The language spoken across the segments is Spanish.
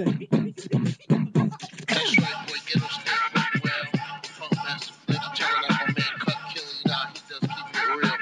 Listen. That's right, boy, get us straight well. Funk master, let's check it out, my man Cut Killer, you know, he does keep it real.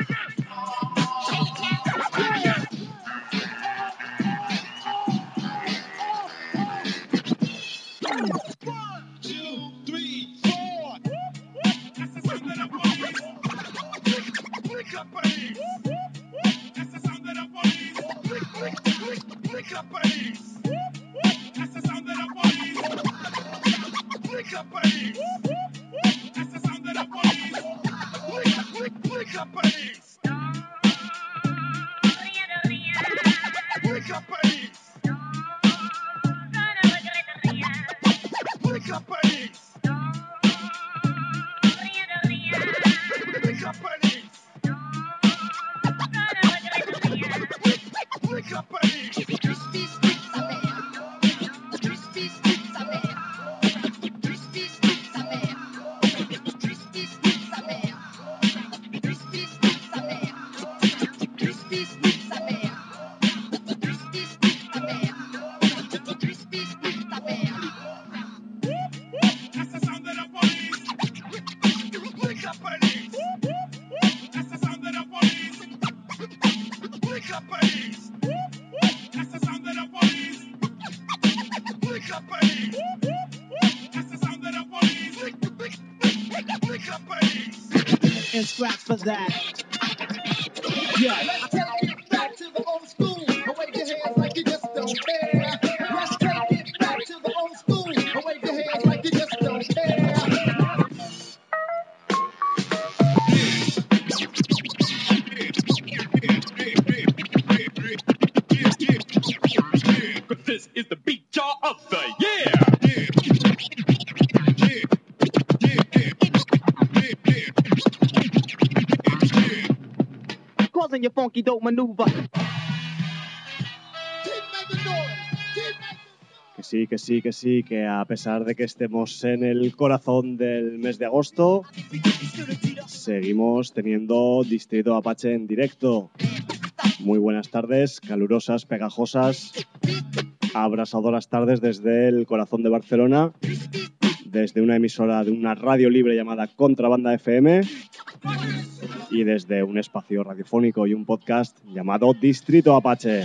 And scratch for that. Yeah. Let's take it back to the old school. Wave your hands like you just don't care. Let's take it back to the old school. Wave your hands like you just don't care. This is the beat jar of the year. Causing your funky dope maneuver. Que sí, que a pesar de que estemos en el corazón del mes de agosto, seguimos teniendo Distrito Apache en directo. Muy buenas tardes, calurosas, pegajosas, abrasadoras tardes desde el corazón de Barcelona, desde una emisora de una radio libre llamada Contrabanda FM y desde un espacio radiofónico y un podcast llamado Distrito Apache.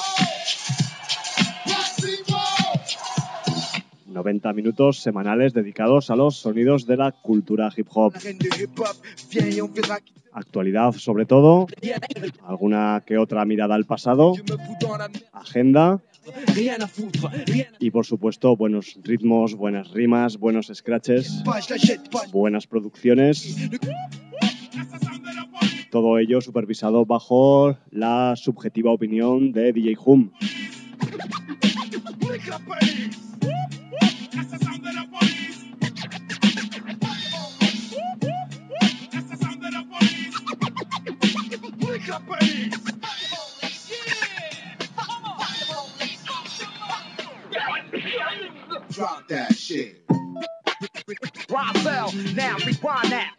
90 minutos semanales dedicados a los sonidos de la cultura hip hop. Actualidad sobre todo, alguna que otra mirada al pasado, agenda y por supuesto buenos ritmos, buenas rimas, buenos scratches, buenas producciones. Todo ello supervisado bajo la subjetiva opinión de DJ Hum. Drop that shit. Roswell, now rewind that.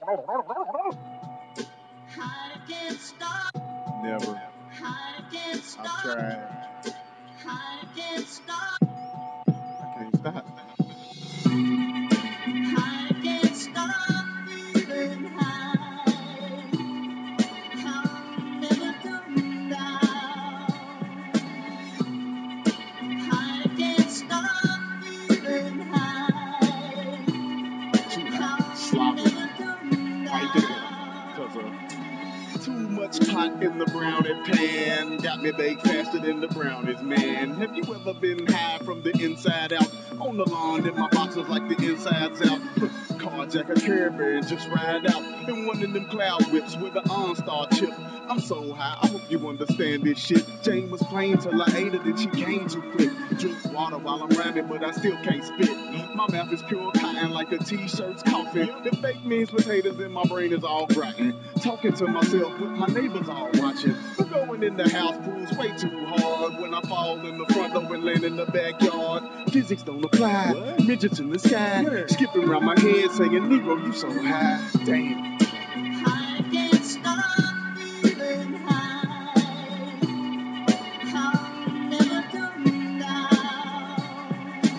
Never. I've tried. I can't stop. Hot in the brownie pan, got me baked faster than the brownies, man. Have you ever been high from the inside out? On the lawn in my boxers like the insides out. Carjack a Caribbean and just ride out in one of them cloud whips with the OnStar chip. I'm so high, I hope you understand this shit. Jane was plain till I ate her, then she came too quick. Drink water while I'm rhyming, but I still can't spit. My mouth is pure cotton like a t-shirt's coffin. The fake means potatoes in my brain is all rotten. Talking to myself with my neighbors all watching. But going in the house proves way too hard. When I fall in the front door and land in the backyard, physics don't apply. What? Midgets in the sky, yeah. Skipping around my head saying, Negro, you so high. Damn. I can't stop feeling high. I'll never come down.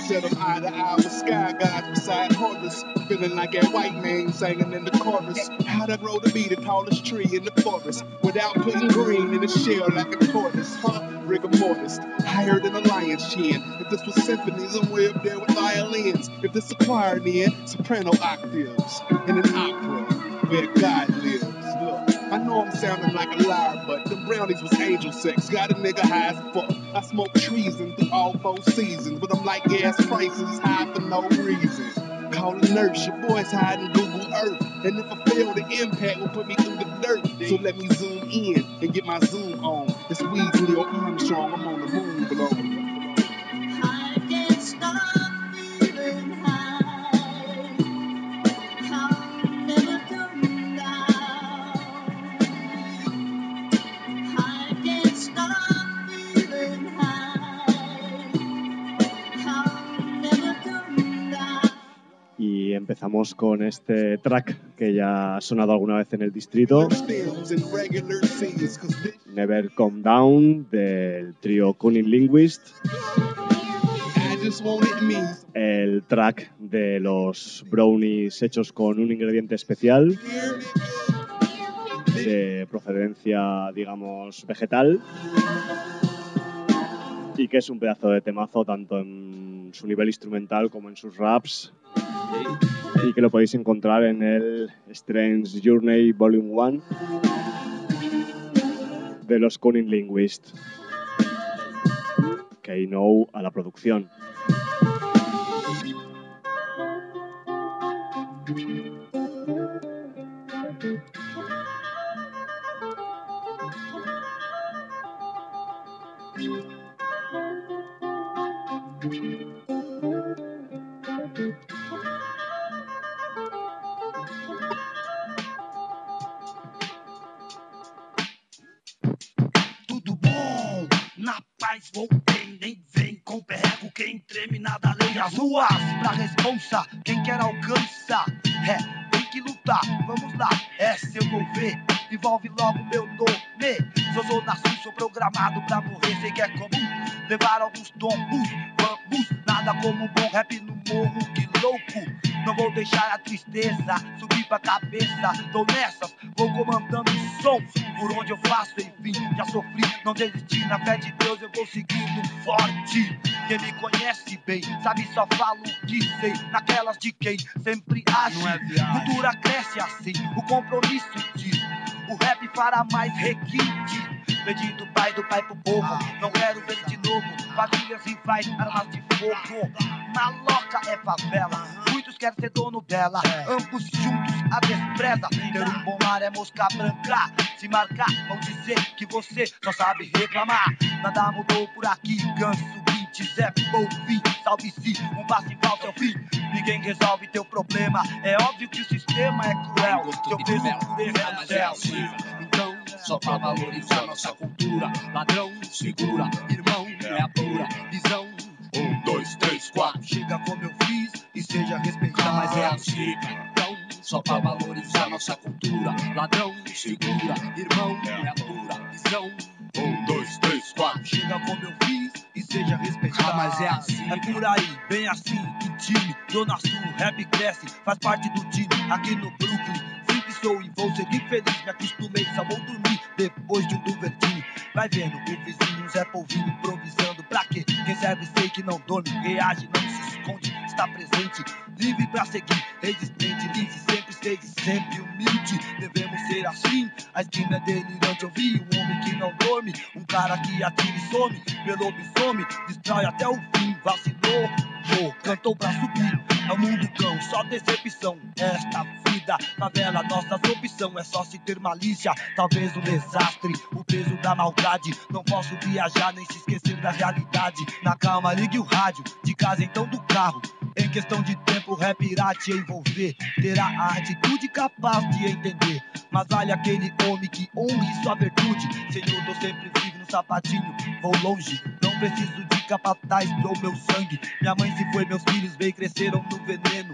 settle eye to eye with sky gods beside Horus. Feeling like that white man singing in the chorus. How'd I grow to be the tallest tree in the forest without putting green in the shell like a tortoise? Huh? Rigor mortis, higher than a lion's chin. If this was symphonies, I'm way up there with violins. If this a choir, then soprano octaves in an opera where God lives. Look, I know I'm sounding like a liar, but them brownies was angel sex. Got a nigga high as fuck. I smoke treason through all 4 seasons, but I'm like gas prices high for no reason. Call a nurse, your boy's hiding Google Earth. And if I fail, the impact will put me through the dirt. So let me zoom in and get my zoom on. It's Weeds, Leo Armstrong, I'm on the moon below. I can't stop feeling high. I'll never come down. I can't stop feeling high. I'll never come down. Y empezamos con este track que ya ha sonado alguna vez en el distrito, Stems and regular C's, 'cause this Never Come Down, del trío Cunning Linguist, I just want it me. el track de los brownies hechos con un ingrediente especial de procedencia, digamos, vegetal, y que es un pedazo de temazo tanto en su nivel instrumental como en sus raps, y que lo podéis encontrar en el Strange Journey Volume 1 de los Cunning Linguist. K-No a la producción. Tudo bom, na paz voltei, nem vem com perrego quem treme nada além das ruas. Pra responsa, quem quer alcança, tem que lutar, vamos lá, se eu vou ver, envolve logo meu nome. Sou zona sul, sou programado pra morrer, sei que é comum levar alguns tombos, vamos, nada como um bom rap no morro, que louco. Não vou deixar a tristeza subir pra cabeça, tô nessas, vou comandando o som, por onde eu faço, enfim, já sofri, não desisti, na fé de Deus eu vou seguindo forte. Quem me conhece bem, sabe só falo o que sei, naquelas de quem sempre age, cultura cresce assim, o compromisso diz, o rap fará mais requinte, pedi do pai pro povo, não quero ver de novo, famílias rivais, armas de fogo, maloca é favela, muitos querem ser dono dela, ambos juntos a despreza, ter um bom lar é mosca branca, se marcar, vão dizer que você só sabe reclamar, nada mudou por aqui, ganso, beat, Zé, Bolfim, salve-se, um passo em falso é o fim, ninguém resolve teu problema, é óbvio que o sistema é cruel, teu peso por ele é no céu. Então, só pra valorizar nossa cultura, ladrão, segura, irmão, é a pura visão. 1, 2, 3, 4. Chega como eu fiz e seja respeitado, Mas é assim. Então, só pra valorizar nossa cultura, ladrão, segura, irmão, é a pura visão. 1, 2, 3, 4. Chega como eu fiz e seja respeitado, mas é assim. É por aí, bem assim, em time, Zona Sul, rap cresce, faz parte do time, aqui no Brooklyn. Sempre sou e vou seguir feliz, me acostumei, só vou dormir depois de um Duvertini. Vai vendo, o vizinho Zé Polvinho improvisando, pra quê? Quem serve sei que não dorme, reage, não se esconde, está presente, livre pra seguir, resistente, livre, sempre seja sempre humilde, devemos ser assim, a esquina é delirante, eu vi um homem que não dorme, um cara que atira e some, pelo lobisomem, destrói até o fim, vacilou, cantou pra subir, é o mundo cão, só decepção, esta vida, favela, nossas opção, é só se ter malícia, talvez um desastre, o peso da maldade, não posso viajar nem se esquecer da realidade, na calma ligue o rádio, de casa então do carro, em questão de tempo o rap irá te envolver, terá a atitude capaz de entender, mas vale aquele homem que honre sua virtude, Senhor, tô sempre vivo no sapatinho, vou longe, não preciso de capataz pro meu sangue, minha mãe se foi, meus filhos bem cresceram no veneno.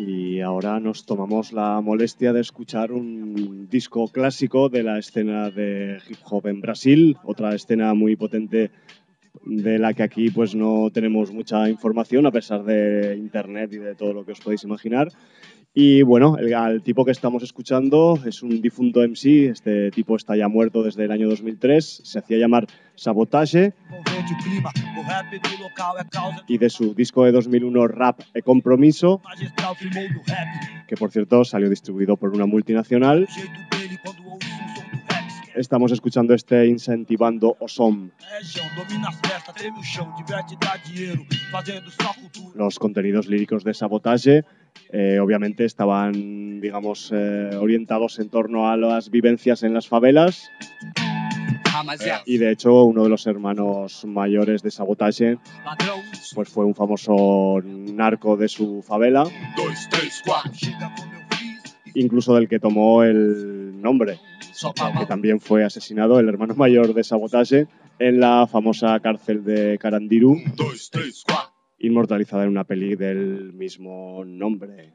Y ahora nos tomamos la molestia de escuchar un disco clásico de la escena de hip hop en Brasil, otra escena muy potente de la que aquí pues no tenemos mucha información a pesar de internet y de todo lo que os podéis imaginar. Y bueno, al tipo que estamos escuchando es un difunto MC, este tipo está ya muerto desde el año 2003, se hacía llamar Sabotage Envolvente o clima, o rap do local é causa y de su disco de 2001 Rap e Compromiso, magistral, filmou do rap. que por cierto salió distribuido por una multinacional, O jeito dele quando ouço som do rap. Esquece estamos escuchando este Incentivando Osom. a região, domina as festas, treme o chão, diverte e dá dinheiro, fazendo só cultura. Los contenidos líricos de Sabotage obviamente estaban, digamos, orientados en torno a las vivencias en las favelas Rapaziada, y de hecho uno de los hermanos mayores de Sabotage ladrão, pues fue un famoso narco de su favela, 2, 3, 4, Chega como eu fiz, incluso del que tomó el nombre, só pra que matar. también fue asesinado, el hermano mayor de Sabotage, en la famosa cárcel de Carandiru, 2, 3, 4. inmortalizada en una peli del mismo nombre.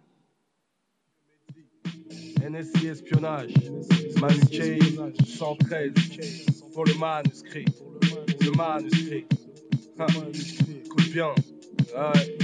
NSI Espionnage, Manu Chain, 113, pour le manuscrit. Le manuscrit. Ah, écoute bien. Ouais.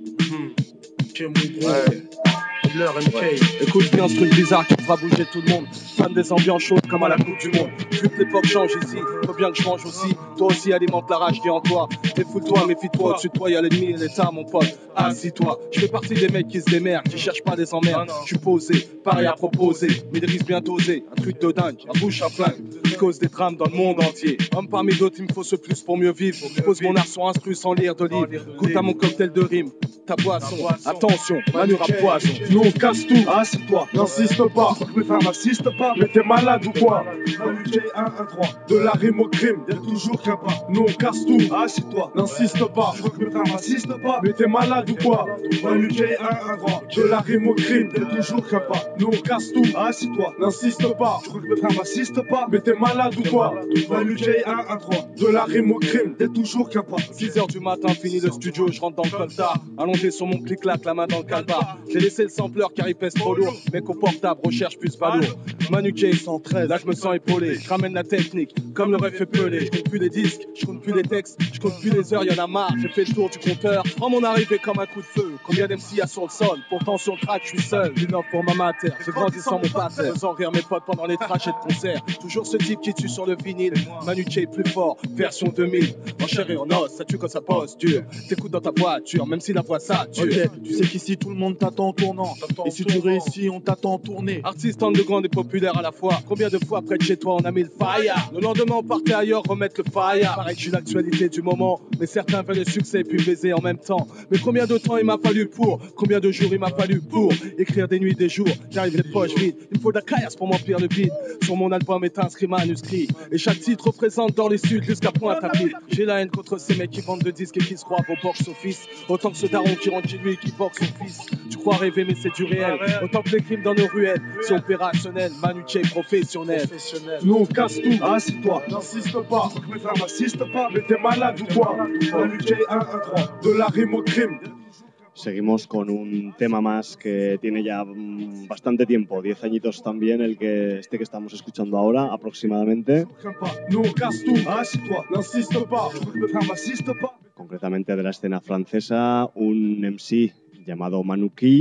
Ouais. Leur MK. Écoute bien ce truc bizarre qui fera bouger tout le monde. Fan des ambiances chaudes comme à la Coupe du Monde. Vu que l'époque change ici, faut bien que je mange aussi. Toi aussi alimente la rage qui est en toi. Défoule-toi, méfie-toi, au-dessus de toi y'a l'ennemi et l'État mon pote. Assis-toi, je fais partie des mecs qui se démerdent, qui cherchent pas des emmerdes. Je suis posé, pareil à proposer, mais des risques bien dosés. Un truc de dingue, la bouche à flingue. Je cause des drames dans le monde entier. Homme parmi d'autres, il me faut ce plus pour mieux vivre. Je pose mon art sur instru sans lire de livre. Goûte à mon cocktail de rimes. Ta boisson, attention, Manu rap poison. Nous on casse tout, assieds-toi, n'insiste pas. Je crois que mes frères n'assistent pas, mais t'es malade ou quoi? Manu J113, de la rime au crime, y'a toujours qu'un pas. Nous on casse tout, assieds-toi, n'insiste pas. Je crois que mes frères n'assistent pas, mais t'es malade ou quoi? Manu J113, de la rime au crime, y'a toujours qu'un pas. Nous on casse tout, assieds-toi, n'insiste pas. Je crois que mes frères n'assistent pas, mais t'es malade ou quoi? Manu J113, de la rime au crime, y'a toujours qu'un pas. 6h du matin, fini le studio, je rentre dans le coltard. Allongé sur mon clic-clac, la main dans le calbar. J'ai laissé le sampleur car il pèse trop lourd. Mec au portable, recherche plus pas lourd. Manu K 113, là je me sens épaulé. Je ramène la technique, comme le ref fait pelé. Je compte plus les disques, je compte plus les textes, je compte plus les heures, y'en a marre. J'ai fait le tour du compteur. En mon arrivée comme un coup de feu. Combien d'MC y a sur le sol? Pourtant sur le track, je suis seul. Une offre pour ma mater. J'ai grandi sans mon pater. Faisant rire mes potes pendant les trajets de concert. Toujours ce type qui tue sur le vinyle. Manu K plus fort, version 2000. En chair et en os, ça tue quand ça pose dur. T'écoutes dans ta voiture, même si la voix ça tue. Ok, tu sais qu'ici tout le monde t'attend en tournant. Et si tu réussis, on t'attend en tournée. Artiste underground et populaire à la fois. Combien de fois près de chez toi on a mis le fire? Le lendemain on partait ailleurs remettre le fire. Pareil que je suis l'actualité du moment. Mais certains veulent le succès puis baiser en même temps. Mais combien de temps il m'a fallu pour? Combien de jours il m'a fallu pour écrire des nuits, des jours? J'arrive les poches vides. Il me faut de la caillasse pour m'emplir le vide. Sur mon album est inscrit manuscrit. Et chaque titre représente dans les suds jusqu'à Pointe-à-Pitre. J'ai la haine contre ces mecs qui vendent de disques et qui se croient au box-office. Autant que ce daron qui rentre chez lui et qui boxe son fils. Tu crois rêver mais c'est du réel. Autant que les crimes dans nos ruelles. C'est opérationnel, Manu K professionnel. Nous on casse tout, assieds-toi, n'insiste pas. Je crois que mes frères n'assistent pas, mais t'es malade ou quoi? Manu J113, de la rime au crime. Seguimos con un tema más que tiene ya bastante tiempo, 10 añitos también, que estamos escuchando ahora aproximadamente, Nous on casse tout, assieds-toi, n'insiste pas. Je crois que mes frères n'assistent pas. concretamente de la escena francesa, un MC llamado Manu Key,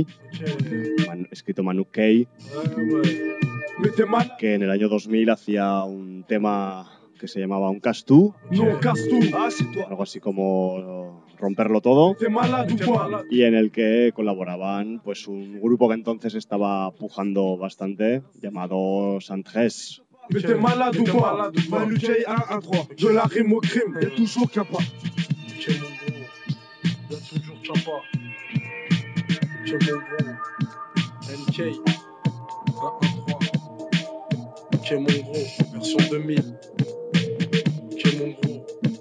escrito Manu Key, Mais t'es malade. que en el año 2000 hacía un tema que se llamaba Un Casse-Tout, Nous on casse tout, assieds-toi. algo así como romperlo todo, T'es malade ou quoi? y en el que colaboraban pues un grupo que entonces estaba pujando bastante, llamado Santres. Mais t'es malade ou quoi? Manu J113, de la rime au crime, y'a toujours qu'un pas. Ok, mon gros, y'a toujours Champa. Ok, mon gros, MK, 113. Ok, mon gros, version 2000. Ok, mon gros.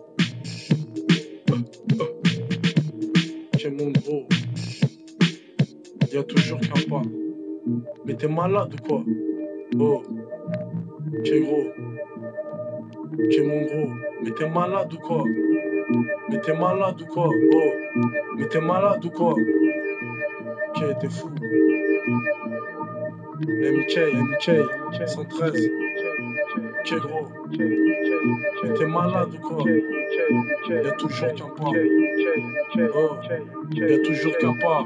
Ok, mon gros, y'a toujours qu'un pas. Mais t'es malade ou quoi? Oh, ok, gros. Ok, mon gros, mais t'es malade ou quoi? Mais t'es malade ou quoi? Oh, mais t'es malade ou quoi? Ok, t'es fou. MK, 113. Qu'est gros? T'es malade ou quoi? Y'a toujours qu'un pas. Oh, y'a toujours qu'un pas.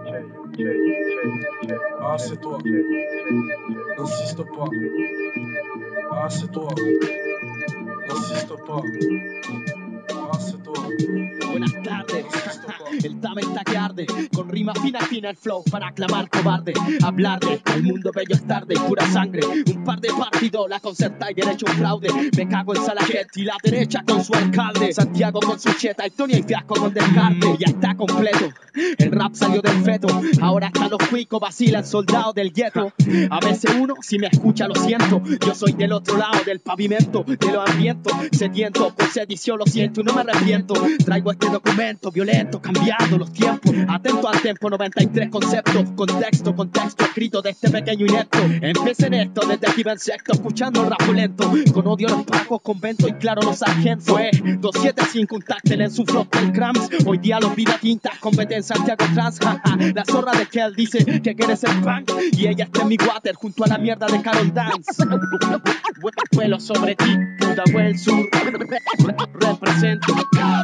Ah, c'est toi. N'insiste pas. Ah, c'est toi. N'insiste pas. Ah, c'est toi. Buenas tardes, el Tame está que arde, con rima fina fina el flow para aclamar cobarde, hablarle al mundo bello es tarde, pura sangre, un par de partidos, la concerta y derecho un fraude, me cago en Salaquet y la derecha con su alcalde, Santiago con su cheta y Tony y Fiasco con Descarte, ya está completo, el rap salió del feto, ahora hasta los cuicos vacilan soldados del gueto, a veces uno si me escucha lo siento, yo soy del otro lado del pavimento, de los hambrientos, sediento, por sedición lo siento y no me arrepiento, traigo este documento violento, cambiando los tiempos, atento al tempo, 93 conceptos, contexto escrito de este pequeño inepto, empecé en esto desde aquí ven sexto, escuchando el rap lento, con odio los pacos, convento y claro los sargentos, fue 275 un táctil en su flop del Cramps, hoy día los vida tintas, compete en Santiago Trans, jaja, la zorra de Kel dice que quiere ser punk, y ella está en mi water junto a la mierda de Carol Dance, vuelo sobre ti, Pudahuel Sur, represento.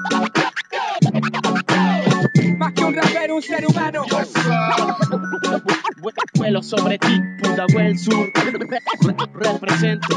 Más que un rapero, un ser humano. Vuelo sobre ti, Pudahuel Sur, represento.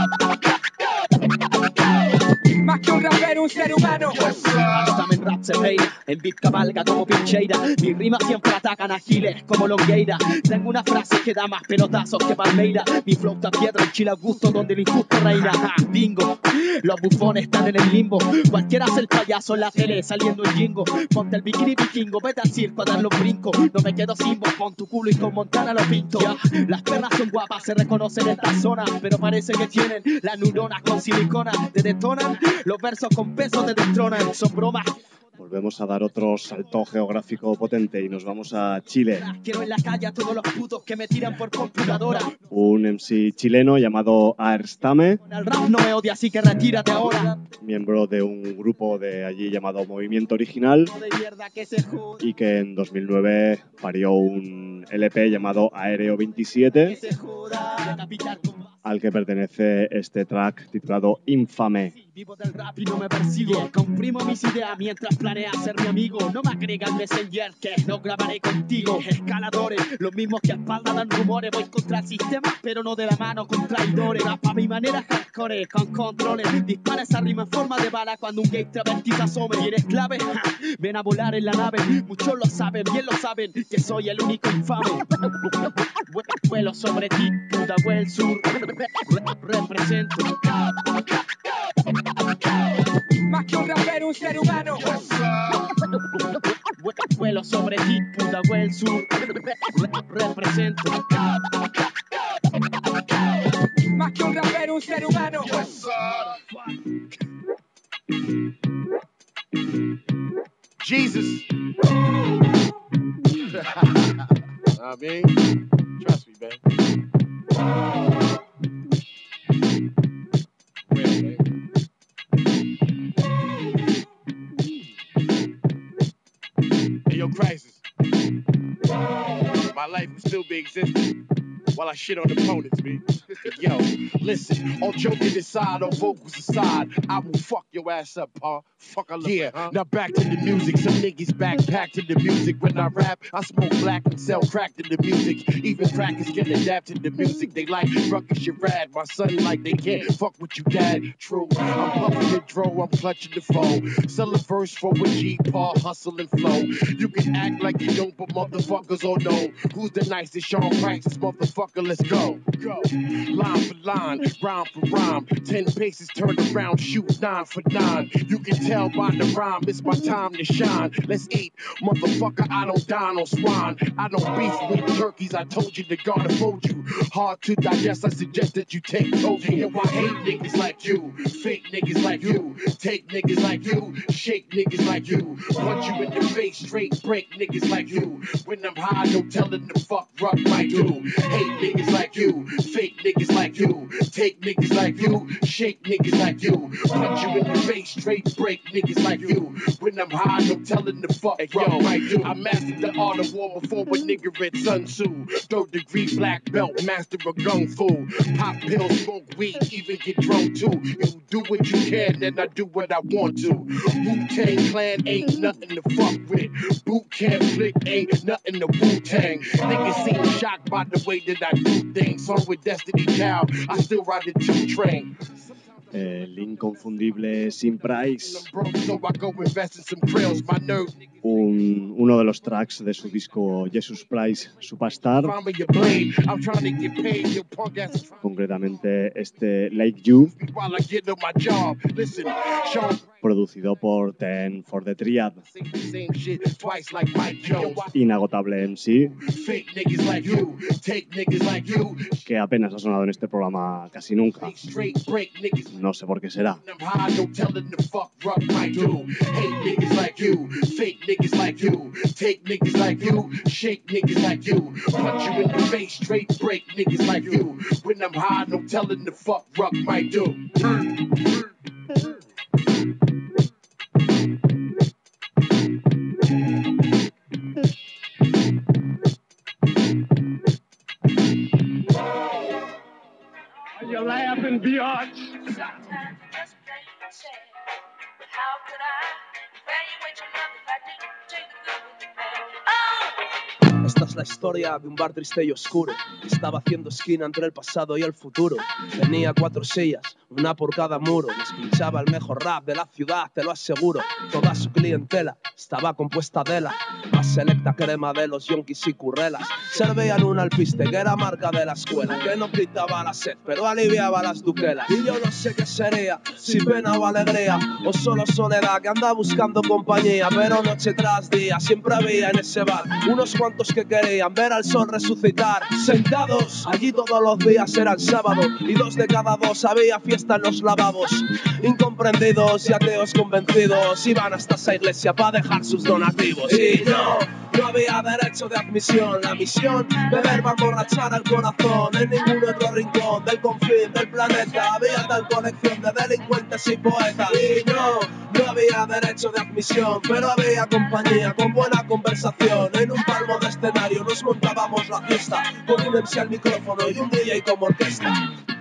Más que un rapero, un ser humano. Hasta en rap se peina, en beat cabalga como Pincheira. Mis rimas siempre atacan a giles como Longueira. Tengo una frase que da más pelotazos que Palmeira. Mi flow está piedra en Chile Augusto donde el injusto reina. Bingo, los bufones están en el limbo. Cualquiera hace el payaso en la tele saliendo en jingo. Ponte el bikini vikingo, vete al circo a dar los brincos. No me quedo sin voz, pon tu culo y con Montana lo pinto. Las perras son guapas, se reconocen en esta zona, pero parece que tienen las neuronas con silicona. Te detonan, los versos con peso te destronan. Son bromas. Volvemos a dar otro salto geográfico potente y nos vamos a Chile. Quiero en la calle a todos los putos que me tiran por computadora. Un MC chileno llamado Aerstame, El rap no me odia, así que retírate ahora. miembro de un grupo de allí llamado Movimiento Original, De mierda que se joda, y que en 2009 parió un LP llamado Aéreo que 27, se joda. Decapitar con al que pertenece este track titulado Infame. vivo del rap y no me persigo. Comprimo mis ideas mientras planea ser mi amigo. No me agrega el Messenger que no grabaré contigo. Escaladores, los mismos que a espalda dan rumores. Voy contra el sistema, pero no de la mano con traidores. Rap a mi manera hardcore, con controles. Dispara esa rima en forma de bala cuando un gay travesti se asome. Y eres clave, ja, ven a volar en la nave. Muchos lo saben, bien lo saben, que soy el único infame. Vuelo sobre ti, Pudahuel Sur, represento. Más que un rapero, un ser humano. Vuelo sobre ti, Pudahuel Sur, represento. Más que un rapero, un ser humano. Jesus. I mean, trust me, man. Real, man. Hey, yo, Crisis. My life will still be existing while I shit on opponents, man. Yo, listen, all joking aside, all vocals aside, I will fuck your ass up, huh? Fuck, I love it, huh? Now back to the music. Some niggas backpack to the music. When I rap, I smoke black and sell crack to the music. Even crackers can adapt to the music. They like ruckus, you rad. My son like they can't fuck with you, dad. True, I'm puffing the dro, I'm clutching the foe. Sell a verse for a G, Paul, hustle and flow. You can act like you don't, but motherfuckers all know who's the nicest. Sean Price's motherfucker, let's go. Go. Line for line, rhyme for rhyme. 10 paces, turn around, shoot 9 for 9. You can tell by the rhyme, it's my time to shine. Let's eat, motherfucker, I don't dine on swine. I don't beef with turkeys, I told you the God afford you. Hard to digest, I suggest that you take Toji. Yo, I hate niggas like you, fake niggas like you, take niggas like you, shake niggas like you, punch you in the face, straight break niggas like you. When I'm high, no telling the fuck rock might do. Hate niggas like you, fake niggas like you, take niggas like you, shake niggas like you, punch you in the face, straight break niggas like you. When I'm high, no telling the fuck what I do. I mastered the art of war before a nigga read Sun Tzu. 3rd degree black belt, master of gung fu. Pop pills, smoke weed, even get drunk too. You do what you can, and I do what I want to. Wu-Tang Clan ain't nothing to fuck with. Boot Camp Flick ain't nothing to Wu-Tang. Niggas seem shocked by the way that I do things. Song with Destiny Child, I still ride the 2 train. El inconfundible Sim Price, So I go invest in some grills, my nerve. uno de los tracks de su disco Jesus Price Superstar, Find me your blade. I'm trying to get paid, you punk ass. concretamente este Like You, While I get on my job, listen, Sean producido por Ten for the Triad, same shit twice like Mike Jones. inagotable MC, Fake niggas like you, take niggas like you. que apenas ha sonado en este programa casi nunca. Straight break niggas. No sé por qué será. I'm high, no telling the fuck rock might do. Hate niggas like you, fake niggas like you, take niggas like you, shake niggas like you, punch you in the face, straight break niggas like you. When I'm high, no telling the fuck rock might do. You laughing, biatch? Esta es la historia de un bar triste y oscuro. Estaba haciendo esquina entre el pasado y el futuro. Tenía 4 sillas, una por cada muro. Les pinchaba el mejor rap de la ciudad, te lo aseguro. Toda su clientela estaba compuesta de la más selecta crema de los yonkis y currelas. Servían un alpiste que era marca de la escuela, que no quitaba la sed, pero aliviaba las duquelas. Y yo no sé qué sería, si pena o alegría, o solo soledad que anda buscando compañía. Pero noche tras día siempre había en ese bar unos cuantos que querían ver al sol resucitar. Sentados allí todos los días era el sábado, y 2 de cada 2 había fiesta en los lavabos. Incomprendidos y ateos convencidos iban hasta esa iglesia para dejar sus donativos. Y no había derecho de admisión. La misión, beber para emborrachar al corazón. En ningún otro rincón del confín del planeta había tal colección de delincuentes y poetas. Y no había derecho de admisión, pero había compañía con buena conversación. En un palmo de escenario nos montábamos la fiesta, con un MC al micrófono y un DJ como orquesta.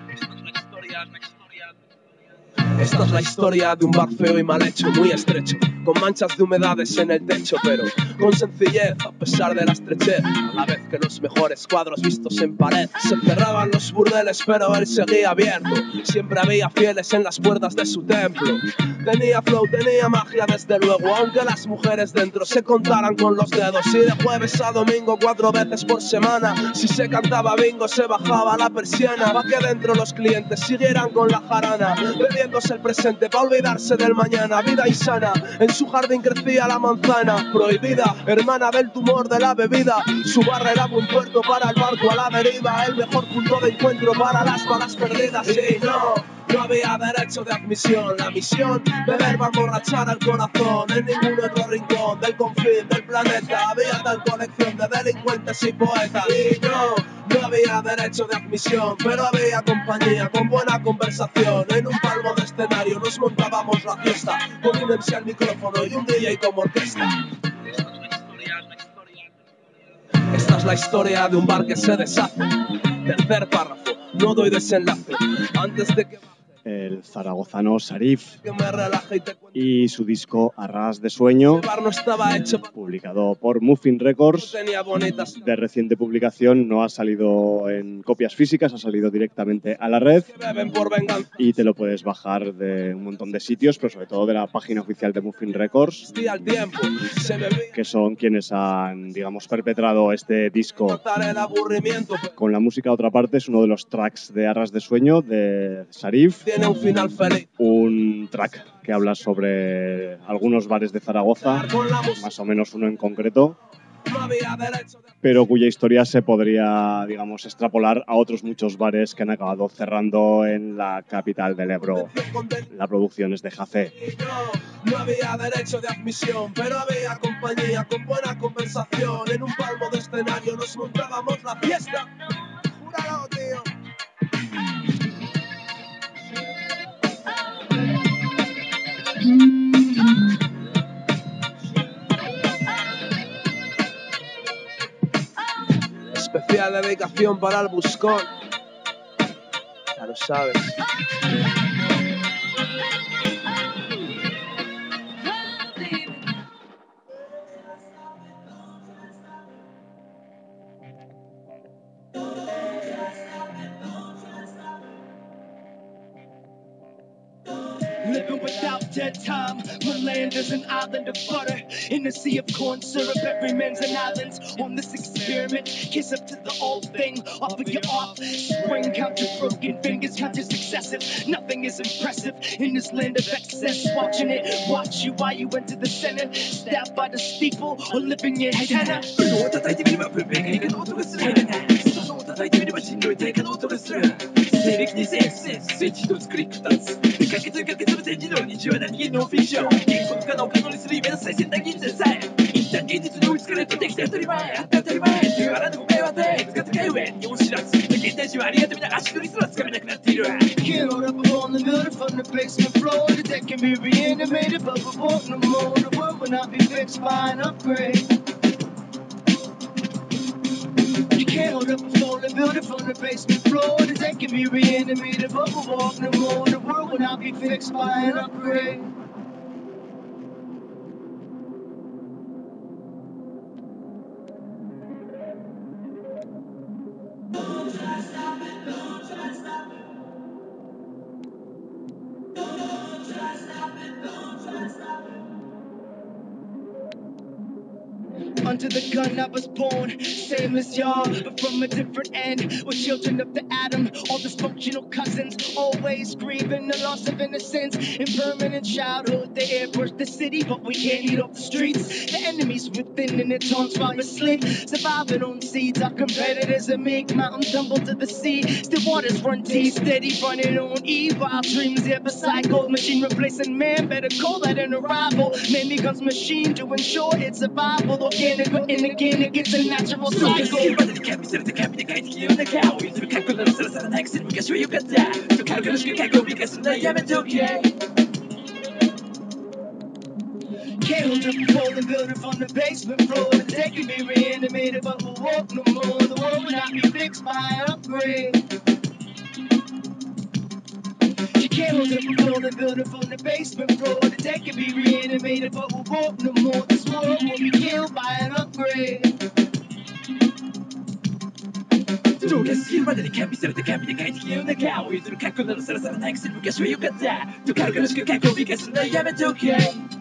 Esta es la historia de un bar feo y mal hecho, muy estrecho, con manchas de humedades en el techo, pero con sencillez, a pesar de la estrechez, a la vez que los mejores cuadros vistos en pared. Se cerraban los burdeles, pero él seguía abierto. Siempre había fieles en las puertas de su templo. Tenía flow, tenía magia desde luego, aunque las mujeres dentro se contaran con los dedos. Y de jueves a domingo 4 veces por semana, si se cantaba bingo se bajaba la persiana, pa' que dentro los clientes siguieran con la jarana, bebiéndose el presente pa' olvidarse del mañana. Vida insana, en su jardín crecía la manzana prohibida, hermana del tumor de la bebida. Su barra era buen puerto para el barco a la deriva, el mejor punto de encuentro para las balas perdidas. Y no había derecho de admisión. La misión, beber para emborrachar al corazón. En ningún otro rincón del confín del planeta había tal colección de delincuentes y poetas. Y no había derecho de admisión, pero había compañía con buena conversación. En un palmo de escenario nos montábamos la fiesta, con un MC al micrófono y un DJ como orquesta. Esta es la historia de un bar que se deshace. Tercer párrafo, no doy desenlace. Antes de que el zaragozano Sarif y su disco Arras de Sueño, publicado por Muffin Records, de reciente publicación. No ha salido en copias físicas, ha salido directamente a la red y te lo puedes bajar de un montón de sitios, pero sobre todo de la página oficial de Muffin Records, que son quienes han, digamos, perpetrado este disco. Con la música a otra parte es uno de los tracks de Arras de Sueño de Sarif, un track que habla sobre algunos bares de Zaragoza, más o menos uno en concreto, pero cuya historia se podría, digamos, extrapolar a otros muchos bares que han acabado cerrando en la capital del Ebro. La producción es de Jafé. No había derecho de admisión, pero había compañía con buena conversación. En un palmo de escenario nos montábamos la fiesta. especial dedicación para el Buscón. Ya lo sabes. Living without dead time. My land is an island of butter in a sea of corn syrup. Every man's an island on this experiment. Kiss up to the old thing, off of your offspring. Count your broken fingers, count your successive. Nothing is impressive in this land of excess. Watching it, watch you while you went to the center. Stabbed by the steeple or living in tenor. 喉を叩いてみれば文明がいかの音がする喉を叩いてみれば人類低下の音がする西暦にセンススイッチ一つクリック2つ不可欠不可欠の天時の日は何気のフィクション原則可能可能にする夢の最先端技術さえ一旦現実に追いつかれるとできて当たり前あって当たり前手柄のご迷惑で使ってか上日本知らず現代人はありがたみな足取りすらつかめなくなっている Can't hold up on the building from the basement floor. The deck can be reanimated, but we won't no more. The world will not be fixed by an upgrade. You can't hold up a falling building from the basement floor. The deck can be reanimated, but we won't no more. The world will not be fixed by an upgrade. Don't try to stop it, don't try to stop it. Don't try to stop it, don't try to stop it. Under the gun I was born, same as y'all, but from a different end. We're children of the atom, all dysfunctional cousins, always grieving the loss of innocence. Impermanent childhood, the air burst the city, but we can't eat off the streets. The enemies within and their taunts while we sleep. Surviving on seeds, our competitors that make mountains tumble to the sea. Still waters run deep, steady running on E. While dreams ever cycle, machine replacing man, better call that an arrival. Man becomes machine to ensure its survival. Organic, but in again, it gets a natural cycle. Can't hold up a falling building from the basement floor. The deck can be reanimated, but we'll walk no more. The world will not be fixed by an upgrade. You can't hold up a falling building from the basement floor. The deck can be reanimated, but we'll walk no more. This world will be killed by an upgrade. 上下すぎるまでに完備された紙で書いてきよう中を譲る過去などさらさらなくする昔は良かったと軽々しく過去を美化するのはやめておけ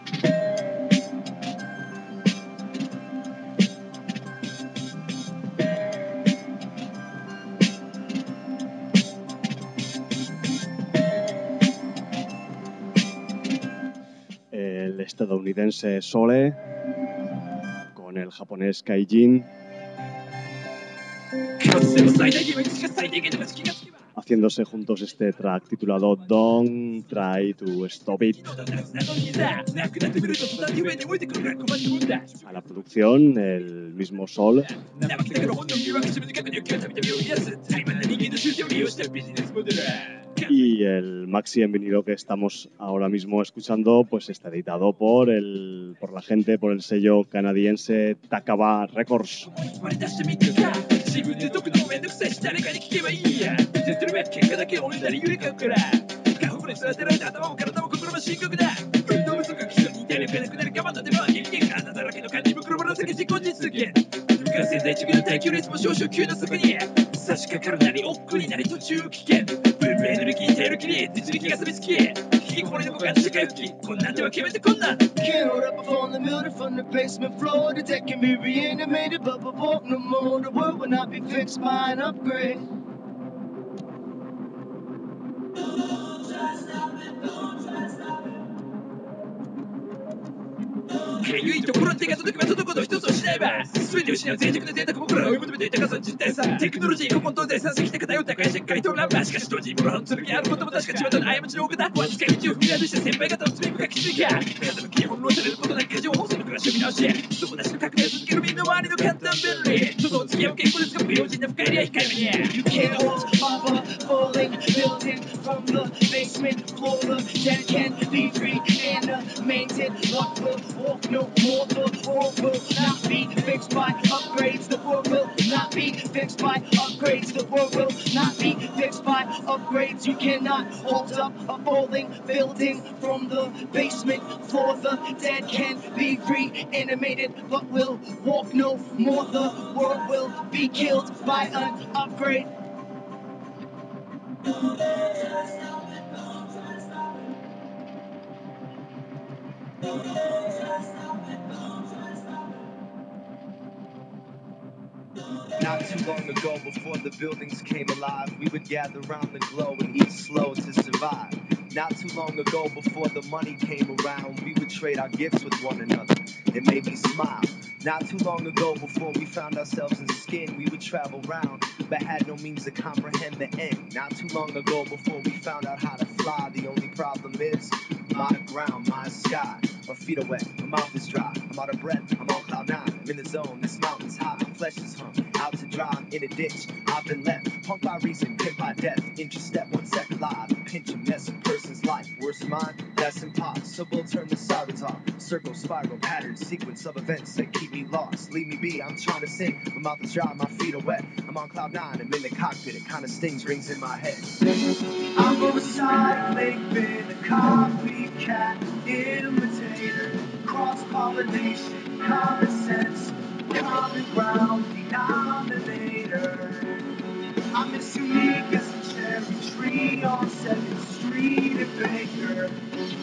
El estadounidense Sole con el japonés Kaijin haciéndose juntos este track titulado Don't Try to Stop It. A la producción el mismo Sol y el maxi en vinilo que estamos ahora mismo escuchando pues está editado por la gente, por el sello canadiense Takaba Records. 自分で解くのめんどくさいし誰かに聞けばいいや絶対の結果だけ俺なり揺れかうから過保護に育てられた頭も体も心も深刻だ運動不足基礎に体力がなくなる我慢と手間は人間穴だらけの感じ袋ぶら下げ自己実現無線在地区の耐久率も少々急な速に差し掛かるなり億劫になり途中危険文明の力に頼る気に実力が錆びつき引きこもりの股間社会復帰こんなんでは決めてこんなん Can't hold up a falling building from the basement floor. The deck can be reanimated, but we'll walk no more. The world will not be fixed by an upgrade. Don't try to stop it, don't try to stop it. かゆいところに手が届けば届くこと一つを失えば全て失う脆弱な贅沢僕らを追い求めていた数の実態さテクノロジー古今東西三石的偏った会社会とランバーしかし当時物の剣あることも確か巷の過ちの多くだわずかに道を踏み外した先輩方の罪深き気づか風の基本論されることなく過剰放送の暮らしを見直し底なしの革命を続けるみんな周りの簡単便利外を付き合う健康ですが不用心な深入りは控えめに You can't hold up a falling building from the basement floor. The deck can be reanimated, but we'll walk no more. The world will not be fixed by upgrades. The world will not be fixed upgrades. You cannot hold up a falling building from the basement floor. The dead can be reanimated, but will walk no more. The world will be killed by an upgrade. Not too long ago, before the buildings came alive, we would gather round the glow and eat slow to survive. Not too long ago, before the money came around, we would trade our gifts with one another. It made me smile. Not too long ago, before we found ourselves in skin, we would travel round, but had no means to comprehend the end. Not too long ago, before we found out how to fly, the only problem is my ground, my sky. My feet are wet, my mouth is dry. I'm out of breath, I'm on cloud nine. I'm in the zone, this mountain's high. My flesh is hung, out to dry. I'm in a ditch, I've been left. Punked by reason, pinned by death. Inch a step, 1 second live. Pinch a mess, a person's life. Worse than mine, that's impossible. Turn the sirens off. Circle, spiral, pattern, sequence of events that keep me lost. Leave me be, I'm trying to sing. My mouth is dry, my feet are wet. I'm on cloud nine, I'm in the cockpit. It kinda stings, rings in my head. I'm a recycling bin, a copycat, imitator, cross-pollination, common sense, common ground, denominator. I'm as unique as a cherry tree on 7th Street in Baker.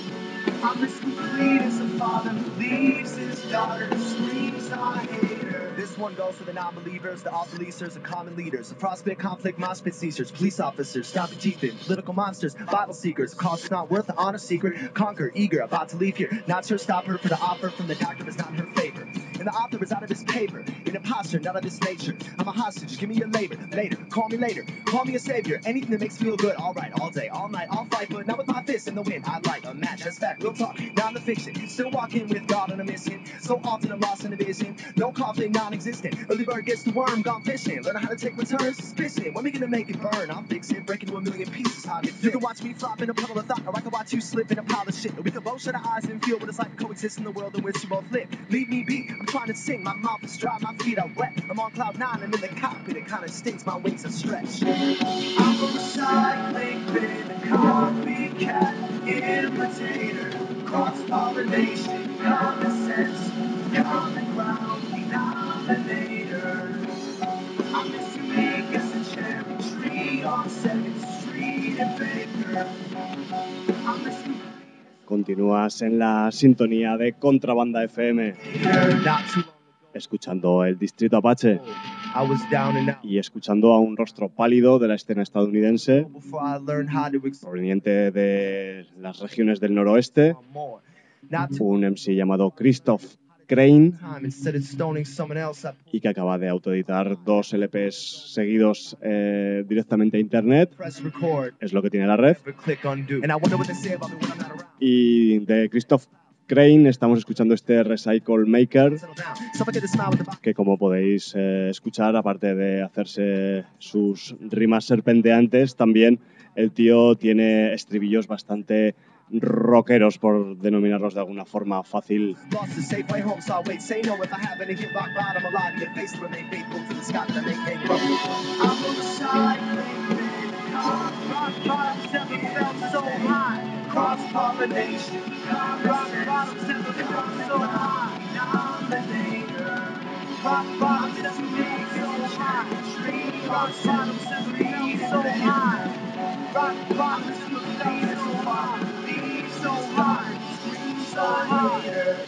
I'm as complete as a father who leaves his daughter, screams, I hate her. This one goes for the non-believers, the off-policers, and common leaders, the prospect, conflict, mosh pit seizures, police officers, stop the teeth in, political monsters, Bible seekers, cause it's not worth the honor secret, conquer, eager, about to leave here, not sure, stop her for the offer from the doctor is not in her favor. And the author is out of his paper, an imposter, not of his nature. I'm a hostage, give me your labor, later, call me a savior, anything that makes me feel good, alright, all day, all night, I'll fight, but not with my fists in the wind, I light a match, that's fact, real talk, not the fiction, still walking with God on a mission, so often I'm lost in a vision, no coffin, non-existent, early bird gets the worm, gone fishing, learn how to take returns, suspicion, when we gonna make it burn, I'll fix it, break into a million pieces, how it fit. You can watch me flop in a puddle of thought, or I can watch you slip in a pile of shit, or we can both shut our eyes and feel what it's like to coexist in the world in which we both live, leave me be, I'm trying to sing, my mouth is dry, my feet are wet, I'm on cloud nine, I'm in the cockpit, it kinda stinks, my wings are stretched. I'm a recycling bin, a copycat, imitator, cross-pollination, common sense, common ground, denominator. I'm as unique as a cherry tree on 7th Street in Baker. I'm as Continúas en la sintonía de Contrabanda FM, escuchando el Distrito Apache y escuchando a un rostro pálido de la escena estadounidense, proveniente de las regiones del noroeste, un MC llamado Christoph Crane, y que acaba de autoeditar 2 LPs seguidos directamente a internet. Es lo que tiene la red. Y de Christoph Crane estamos escuchando este Recycle Maker, que como podéis escuchar, aparte de hacerse sus rimas serpenteantes, también el tío tiene estribillos bastante rockeros, por denominarlos de alguna forma fácil. Cross-pollination, rock bottoms never felt so high, denominator. Rock bottoms never felt so high, tree rock bottoms never felt so high. Rock bottoms never felt so high, leaves so high, scream so high.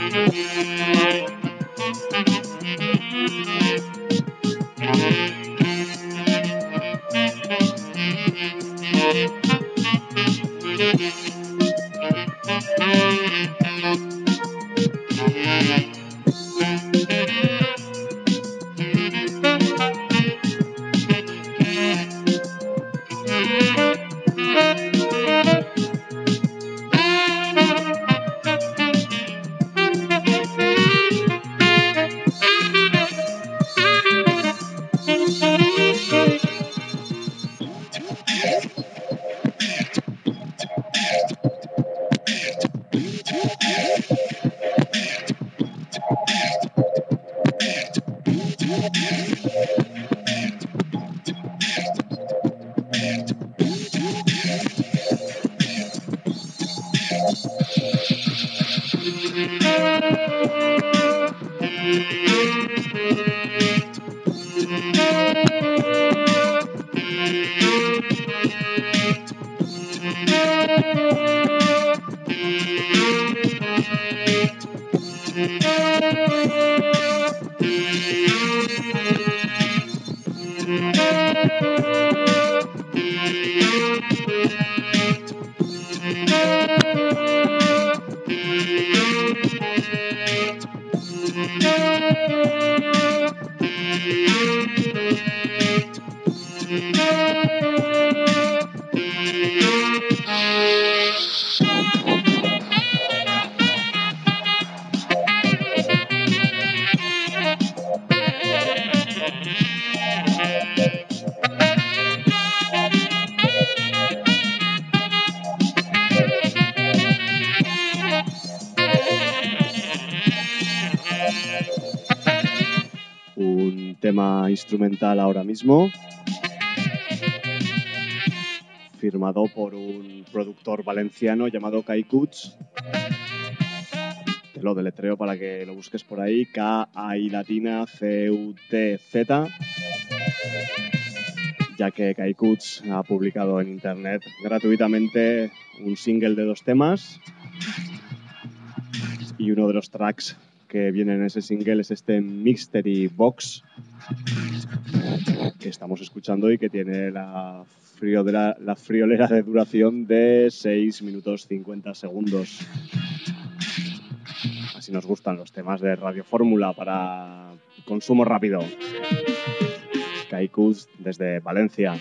Un tema instrumental ahora mismo, firmado por un productor valenciano llamado Kai Kutz. Te lo deletreo para que lo busques por ahí: K-A-I latina C-U-T-Z, ya que Kai Kutz ha publicado en internet gratuitamente un single de 2 temas, y uno de los tracks que viene en ese single es este Mystery Box que estamos escuchando y que tiene la friolera de duración de 6 minutos 50 segundos. Así nos gustan los temas de Radio Fórmula para consumo rápido. Kai Kutz desde Valencia.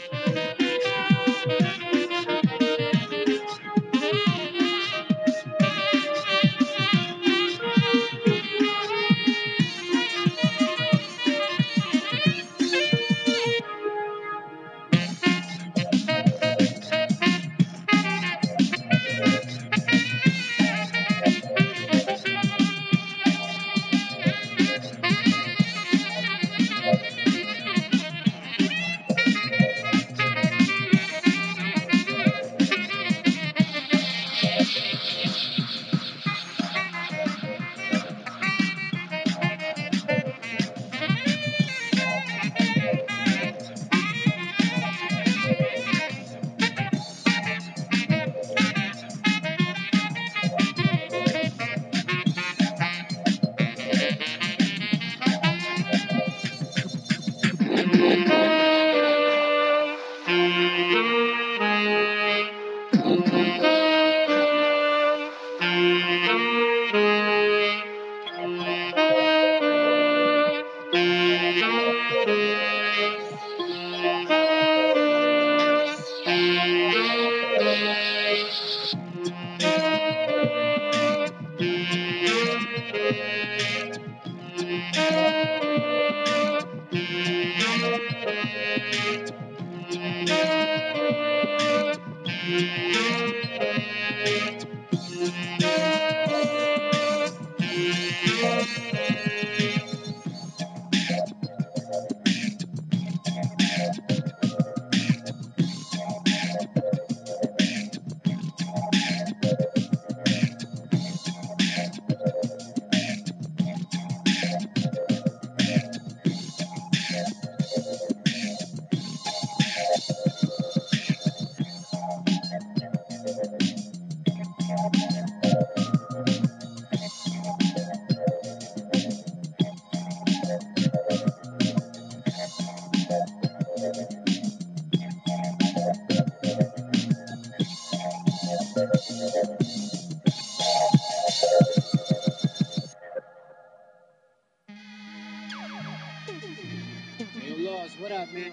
Hey, yo, Laws, what up, man?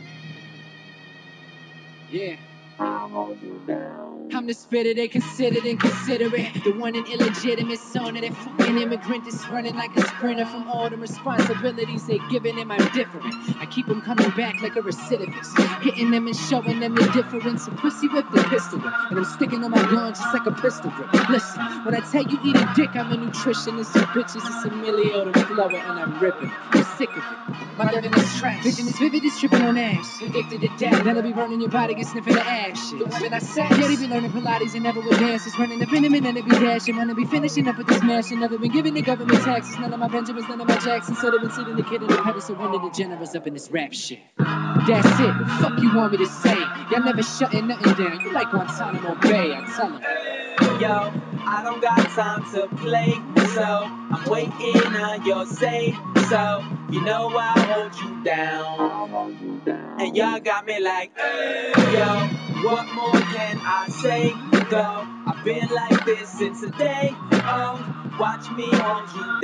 Yeah. I'm the spitter they considered inconsiderate. The one and illegitimate son of that fucking immigrant that's running like a sprinter from all the responsibilities they giving him. I'm different. I keep them coming back like a recidivist. Hitting them and showing them the difference. A pussy whip the pistol whip. And I'm sticking to my gun just like a pistol grip. Listen, when I tell you eat a dick, I'm a nutritionist. You bitches, it's Emilio the flower and I'm ripping. I'm sick of it. My living is trash. Vision is vivid, it's tripping on ass. Addicted to death. Then I'll be burning your body, get sniffing the ash shit. The weapon I said. Yeah, they be learning Pilates and never with dances. Running the venom and then they be dashing. Wanna be finishing up with this mashing. Never been giving the government taxes. None of my Benjamins, none of my Jacksons. So they've been sitting the kid in the pedestal. One of the generals up in this rap shit. That's it. What the fuck you want me to say? Y'all never shutting nothing down. You like Guantanamo Bay, I tell them. Yo, I don't got time to play, so I'm waiting on your say. So you know I'll hold you down. And y'all got me like, yo, what more can I say? Though I've been like this since the day. Oh, watch me hold you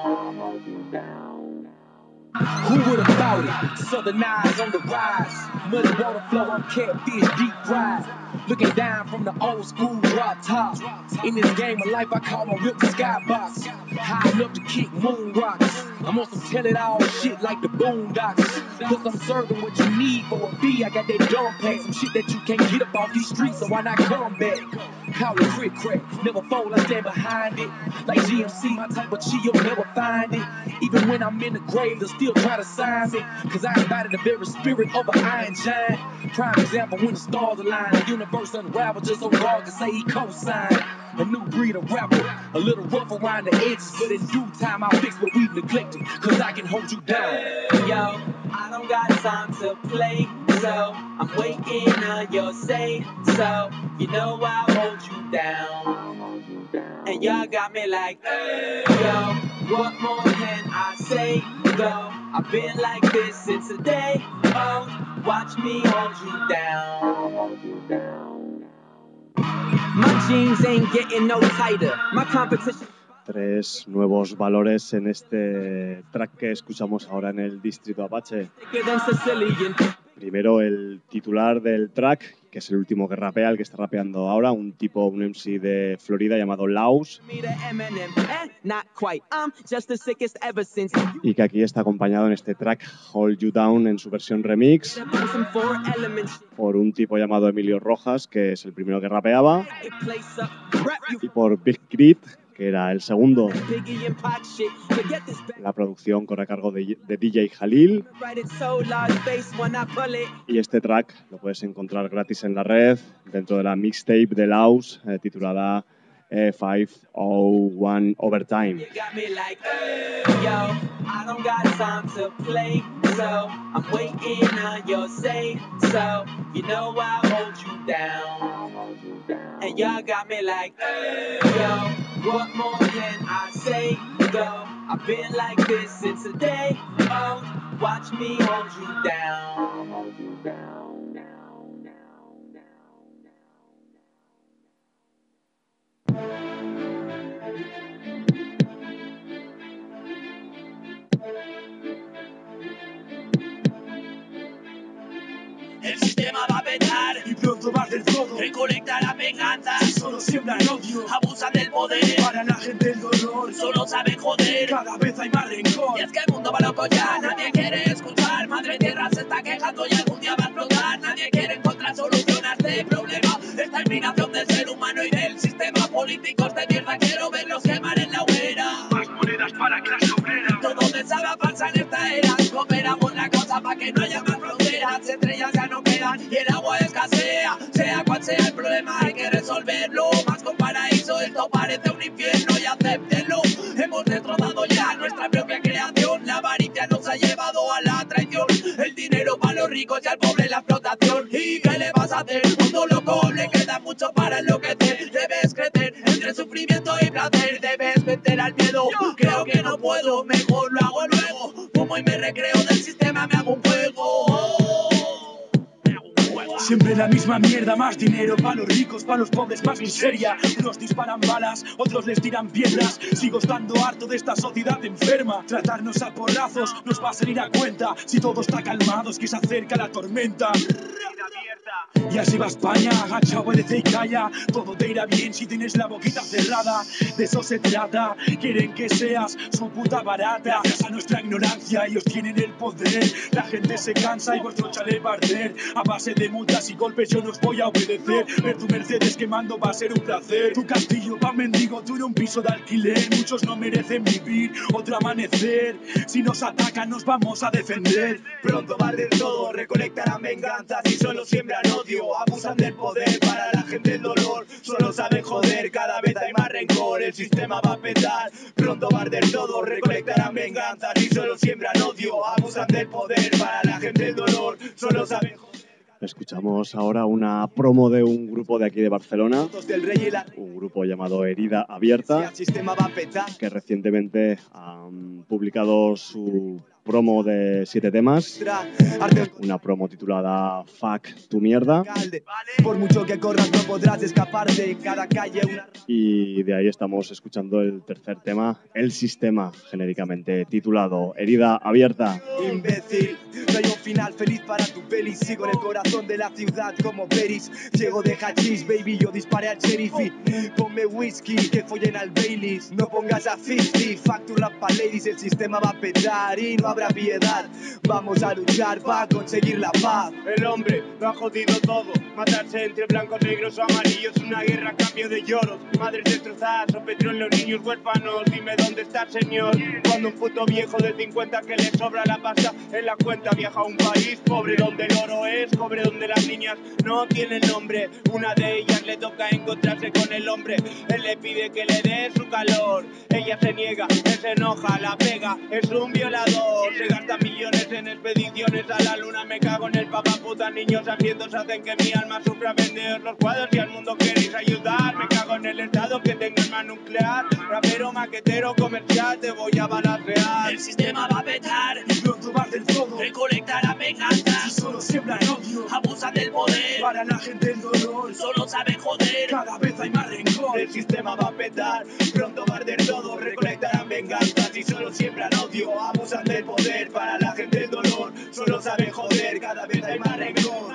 down. Who would have thought it? Southern eyes on the rise. Muddy water flow, I'm catfish, deep fried. Looking down from the old school drop top. In this game of life, I call them rip the skybox. High enough to kick moon rocks. I'm on some tell it all shit like the Boondocks. Cause I'm serving what you need for a fee. I got that dumb pack, some shit that you can't get up off these streets, so why not come back? Call it crick crack, never fold, I stand behind it. Like GMC, my type of chi, you'll never find it. Even when I'm in the grave, they'll still try to sign me. Cause I embody the very spirit of an iron giant. Prime example when the stars align, the universe unravel just so God can say he co-signed. A new breed of rapper, a little rough around the edges, but in due time I'll fix what we've neglected, cause I can hold you down. Yo, I don't got time to play, so I'm waiting on your say. So you know I'll hold you down. And y'all got me like, yo, what more can I say? Though I've been like this since the day. Oh, watch me hold you down. My jeans ain't getting no tighter. My competition. Tres nuevos valores en este track que escuchamos ahora en el Distrito Apache. Primero el titular del track, que es el último que rapea, el que está rapeando ahora, un MC de Florida llamado Laus. Y que aquí está acompañado en este track Hold You Down en su versión remix por un tipo llamado Emilio Rojas, que es el primero que rapeaba, y por Big Grit, que era el segundo. La producción corre a cargo de DJ Jalil. Y este track lo puedes encontrar gratis en la red dentro de la mixtape de Laus titulada 501 Overtime. Yo, I don't got time to play, so I'm waiting on your say. So you know I'll hold you down. And y'all got me like, yo, what more can I say? Though I've been like this since the day. Oh, watch me hold you down. El sistema va a petar y pronto va a hacer todo. Recolecta la venganza, solo siembran odio. Abusan del poder, para la gente el dolor. Solo saben joder, cada vez hay más rencor. Y es que el mundo va loco ya, nadie quiere escuchar. Madre tierra se está quejando y algún día va a explotar. Nadie quiere encontrar solución a este problema. Esta eliminación del ser humano y del sistema. Políticos de mierda quiero verlos quemar en la hoguera. Más monedas para clase obrera. Todo me sabe a falsa en esta era. Cooperamos la cosa para que no haya más fronteras. Estrellas ya no quedan y el agua escasea. Sea cual sea el problema hay que resolverlo. Más con paraíso esto parece un infierno y acéptenlo. Hemos destrozado ya nuestra propia creación. La avaricia nos ha llevado a la traición. El dinero para los ricos y al pobre la explotación. ¿Y qué le vas a hacer? Mundo loco, le queda mucho para enloquecer. Debes crecer entre sufrimiento y placer. Debes vencer al miedo. Creo que no puedo, mejor lo hago luego. Fumo y me recreo del sistema, me hago un juego. Siempre la misma mierda, más dinero para los ricos, para los pobres más miseria. Unos disparan balas, otros les tiran piedras. Sigo estando harto de esta sociedad enferma. Tratarnos a porrazos nos va a salir a cuenta. Si todo está calmado es que se acerca la tormenta. Y así va España, agacha, obedece y calla. Todo te irá bien si tienes la boquita cerrada. De eso se trata, quieren que seas su puta barata. Gracias a nuestra ignorancia ellos tienen el poder. La gente se cansa y vuestro chalet va a arder. A base de multas y golpes yo no os voy a obedecer. Ver tu Mercedes quemando va a ser un placer. Tu castillo va mendigo, tú en un piso de alquiler. Muchos no merecen vivir otro amanecer. Si nos atacan nos vamos a defender. Pronto va del todo, recolectarán venganzas y solo siembran odio. Abusan del poder para la gente el dolor. Solo saben joder, cada vez hay más rencor. El sistema va a petar, pronto va del todo, recolectarán venganzas y solo siembran odio. Abusan del poder para la gente el dolor. Solo saben joder. Escuchamos ahora una promo de un grupo de aquí de Barcelona, un grupo llamado Herida Abierta, que recientemente han publicado su promo de 7 temas, una promo titulada Fuck tu mierda, Por mucho que corras no podrás escaparte. Cada calle una... y de ahí estamos escuchando el tercer tema, El Sistema, genéricamente titulado Herida Abierta. Imbécil, no hay un final feliz para tu peli. Sigo en el corazón de la ciudad como Beris. Llego de hachís, baby, yo disparé al sheriff. Ponme whisky, que follen al Baileys. No pongas a 50, fuck tu rap pa' ladies. El sistema va a petar y no habrá piedad. Vamos a luchar para conseguir la paz. El hombre lo ha jodido todo. Matarse entre blancos, negros o amarillos. Una guerra a cambio de lloros. Madres destrozadas o petróleo, niños huérfanos. Dime dónde está, señor. Cuando un puto viejo de 50 que le sobra la pasta en la cuenta viaja a un país pobre donde el oro es cobre, donde las niñas no tienen nombre. Una de ellas le toca encontrarse con el hombre. Él le pide que le dé su calor. Ella se niega, él se enoja, la pega. Es un violador. Se gasta millones en expediciones a la luna. Me cago en el papá puta. Niños hambrientos hacen que mi alma sufra. Vendeos los cuadros y al mundo queréis ayudar. Me cago en el estado que tenga arma nuclear. Rapero, maquetero, comercial, te voy a balancear. El sistema va a petar y pronto va del todo. Recolectará venganza y solo siembran odio. Abusan del poder Para la gente el dolor. solo saben joder. Cada vez hay más rencor. El sistema va a petar, pronto va a arder todo. Recolectarán venganzas y solo siembran odio. Abusan del poder para la gente el dolor. Solo saben joder, cada vez hay más rencor.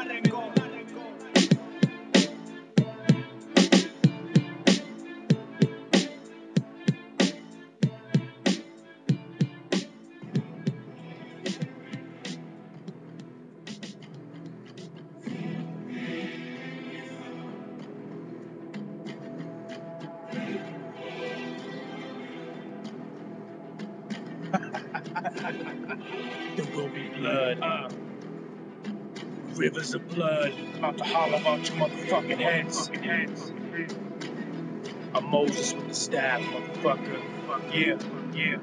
There will be blood. Rivers of blood about to hollow out your motherfucking heads. I'm Moses with the staff, motherfucker. Yeah, yeah.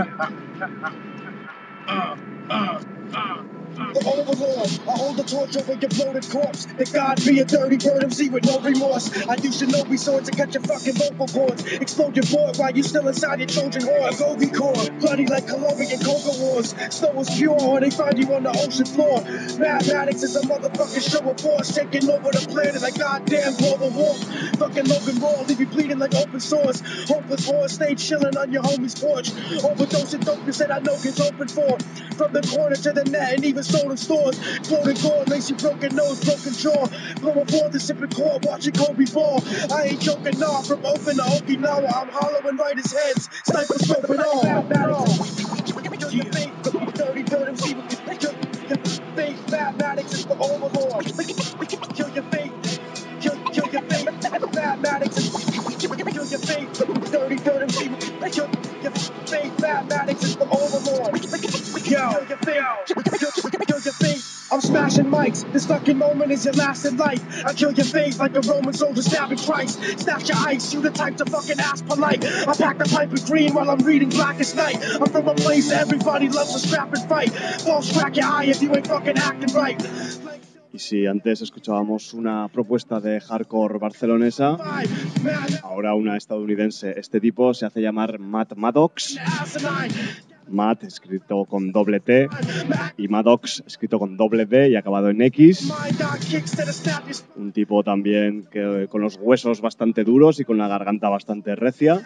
The overlord, I hold the torch over your bloated corpse. The God be a dirty bird MC with no remorse. I use shinobi swords to cut your fucking vocal cords. Explode your board while you still inside your Trojan horse. Gobi core, bloody like Colombian Coca Wars. Snow is pure or they find you on the ocean floor. Mathematics is a motherfucking show of force. Taking over the planet like goddamn global war. Fucking Logan Raw, leave you bleeding like open sores. Hopeless horse, stay chilling on your homie's porch. Overdose of dope that I know gets open for. From the corner to the net and even stolen stores. Floating gore, lacy broken nose, broken jaw. Blowing forth the sipping core, watching Kobe ball. I ain't joking, nah, from open to Okinawa. I'm hollowing writers' heads, sniper scoping all. Kill your fate, dirty bird MC with your fate. Mathematics is the overlord. Kill your fate, kill your fate. Mathematics is kill your fate. Dirty bird MC with your fate. Mathematics is the overlord. Kill your fate, kill your fate. I'm smashing mics. This fucking moment is your last in life. I kill your face like a Roman soldier stabbing Christ. Snatch your ice, you the type to fucking ask polite. I pack the pipe of green while I'm reading Blackest Night. I'm from a place everybody loves to scrap and fight. False crack your eye if you ain't fucking acting right. Y si antes escuchábamos una propuesta de hardcore barcelonesa, ahora una estadounidense. Este tipo se hace llamar Matt Maddox Matt, escrito con doble T, y Maddox, escrito con doble D y acabado en X. Un tipo también que, con los huesos bastante duros y con la garganta bastante recia.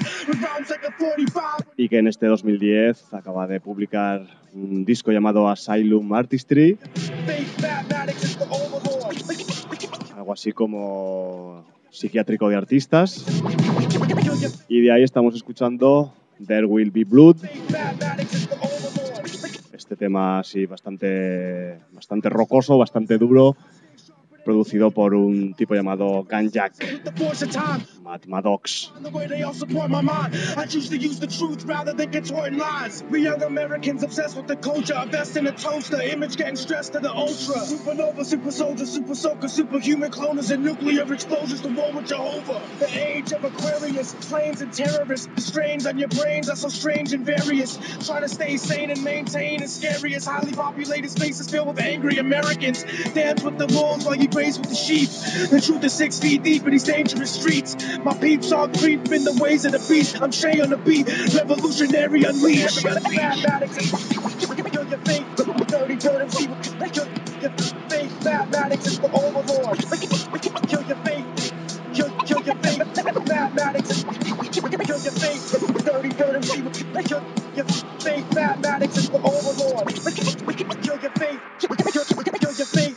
Y que en este 2010 acaba de publicar un disco llamado Asylum Artistry. Algo así como psiquiátrico de artistas. Y de ahí estamos escuchando There Will Be Blood. Este tema así bastante rocoso, bastante duro, producido por un tipo llamado Ganjak, Matt Maddox. I choose to use the truth rather than contorting lies. We young Americans obsessed with the culture, a vest in a toaster, image getting stressed to the ultra. Supernova, super soldier, super soaker, superhuman cloners and nuclear explosions to war with Jehovah. The age of Aquarius, planes and terrorists. The strains on your brains are so strange and various. Trying to stay sane and maintain is scary as highly populated spaces filled with angry Americans. Dance with the wolves while you graze with the sheep. The truth is 6 feet deep in these dangerous streets. My peeps all creep in the ways of the beast. I'm Shay on the beat, revolutionary unleashed. Mathematics, kill your faith. Dirty dirt and see what kill your faith. Mathematics is the overlord. Kill your faith. Kill your faith. Mathematics, kill your faith. Dirty dirt and see what kill your faith. Mathematics is the overlord. Kill your faith. Kill your faith.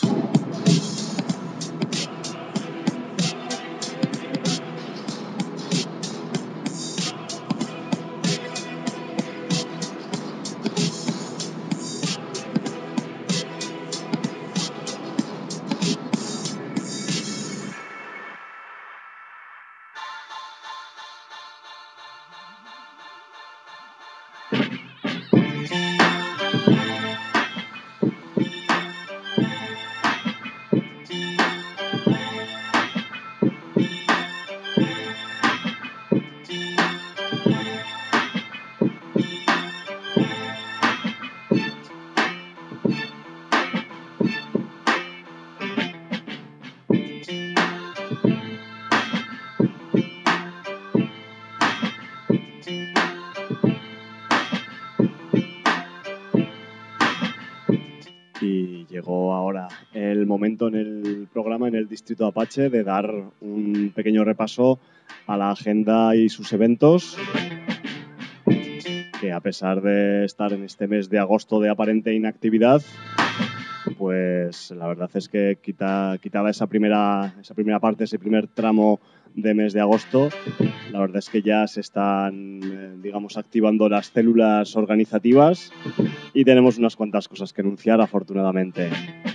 Y llegó ahora el momento en el programa, en el Distrito Apache, de dar un pequeño repaso a la agenda y sus eventos, que a pesar de estar en este mes de agosto de aparente inactividad, pues la verdad es que quitada esa primera parte, ese primer tramo de mes de agosto, la verdad es que ya se están, digamos, activando las células organizativas y tenemos unas cuantas cosas que anunciar, afortunadamente.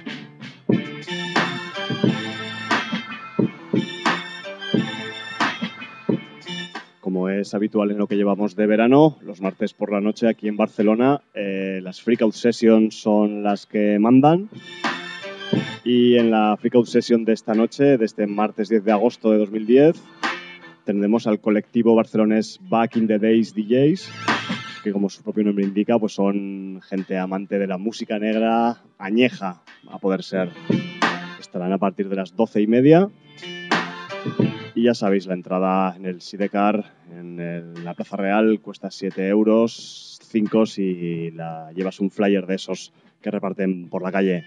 Como es habitual en lo que llevamos de verano, los martes por la noche aquí en Barcelona, las Freakout Sessions son las que mandan. Y en la Freakout Session de esta noche, de este martes 10 de agosto de 2010, tendremos al colectivo barcelonés Back in the Days DJs, que como su propio nombre indica, pues son gente amante de la música negra añeja, a poder ser. Estarán a partir de las 12:30. Y ya sabéis, la entrada en el Sidecar, en la Plaza Real, cuesta 7 euros, 5 si llevas un flyer de esos que reparten por la calle.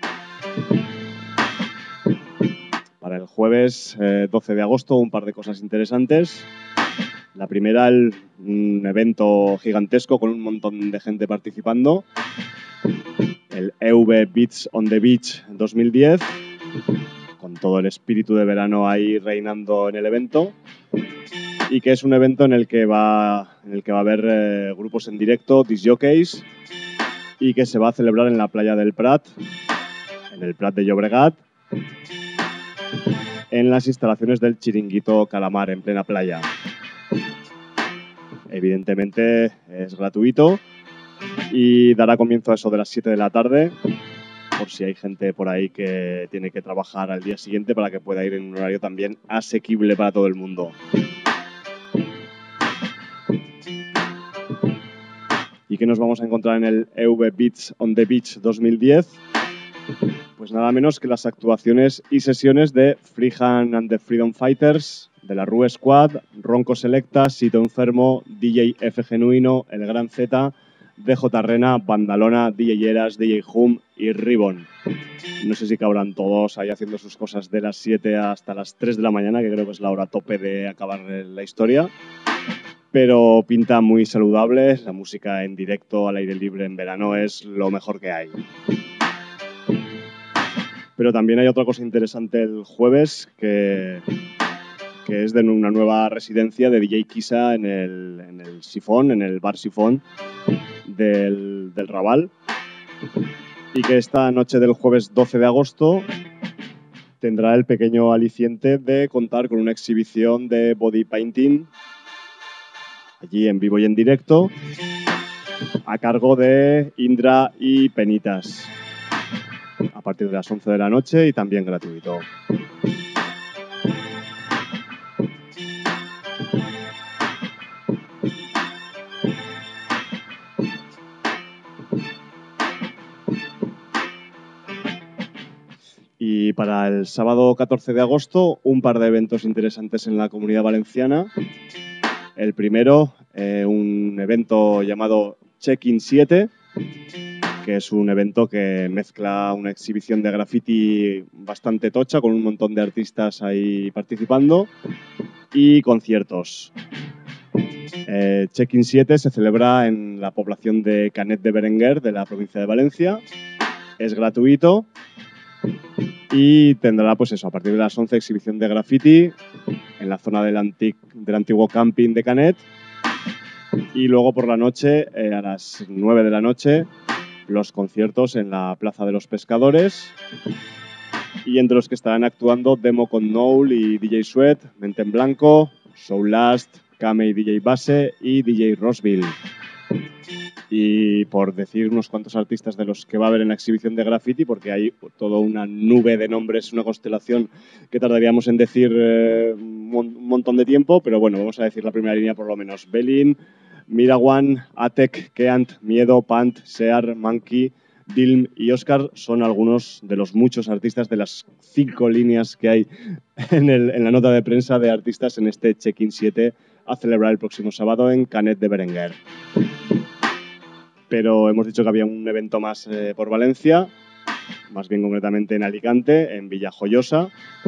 Para el jueves 12 de agosto, un par de cosas interesantes. La primera, un evento gigantesco con un montón de gente participando. El EV Beats on the Beach 2010. Con todo el espíritu de verano ahí reinando en el evento, y que es un evento en el que va a haber grupos en directo, disc jockeys, y que se va a celebrar en la playa del Prat, en el Prat de Llobregat, en las instalaciones del Chiringuito Calamar, en plena playa. Evidentemente es gratuito y dará comienzo a eso de las 7 de la tarde, por si hay gente por ahí que tiene que trabajar al día siguiente, para que pueda ir en un horario también asequible para todo el mundo. ¿Y qué nos vamos a encontrar en el EV Beats on the Beach 2010? Pues nada menos que las actuaciones y sesiones de Freehand and the Freedom Fighters, de la Rue Squad, Ronco Selecta, Sito Enfermo, DJ F Genuino, El Gran Z, DJ Rena, Bandalona, DJ Eras, DJ Hum y Ribbon. No sé si cabrán todos ahí haciendo sus cosas de las 7 hasta las 3 de la mañana, que creo que es la hora tope de acabar la historia. Pero pinta muy saludable. La música en directo al aire libre en verano es lo mejor que hay. Pero también hay otra cosa interesante el jueves, que es de una nueva residencia de DJ Kisa en el Sifón, en el bar Sifón del Raval. Y que esta noche del jueves 12 de agosto tendrá el pequeño aliciente de contar con una exhibición de body painting allí en vivo y en directo a cargo de Indra y Penitas a partir de las 11 de la noche y también gratuito. Y para el sábado 14 de agosto, un par de eventos interesantes en la Comunidad Valenciana. El primero, un evento llamado Check-in 7, que es un evento que mezcla una exhibición de graffiti bastante tocha, con un montón de artistas ahí participando, y conciertos. Check-in 7 se celebra en la población de Canet de Berenguer, de la provincia de Valencia. Es gratuito. Y tendrá, pues eso, a partir de las 11 exhibición de graffiti en la zona del antiguo camping de Canet. Y luego por la noche, a las 9 de la noche, los conciertos en la Plaza de los Pescadores. Y entre los que estarán actuando Demo con Noel y DJ Sweat, Mente en Blanco, Soul Last, Kame y DJ Base y DJ Rosville. Y por decir unos cuantos artistas de los que va a haber en la exhibición de graffiti, porque hay toda una nube de nombres, una constelación que tardaríamos en decir un montón de tiempo, pero bueno, vamos a decir la primera línea por lo menos. Belin, Mirawan, Atek, Keant, Miedo, Pant, Sear, Monkey, Dilm y Oscar son algunos de los muchos artistas de las 5 líneas que hay en la nota de prensa de artistas en este Check-in 7 a celebrar el próximo sábado en Canet de Berenguer. Pero hemos dicho que había un evento más por Valencia, más bien concretamente en Alicante, en Villajoyosa,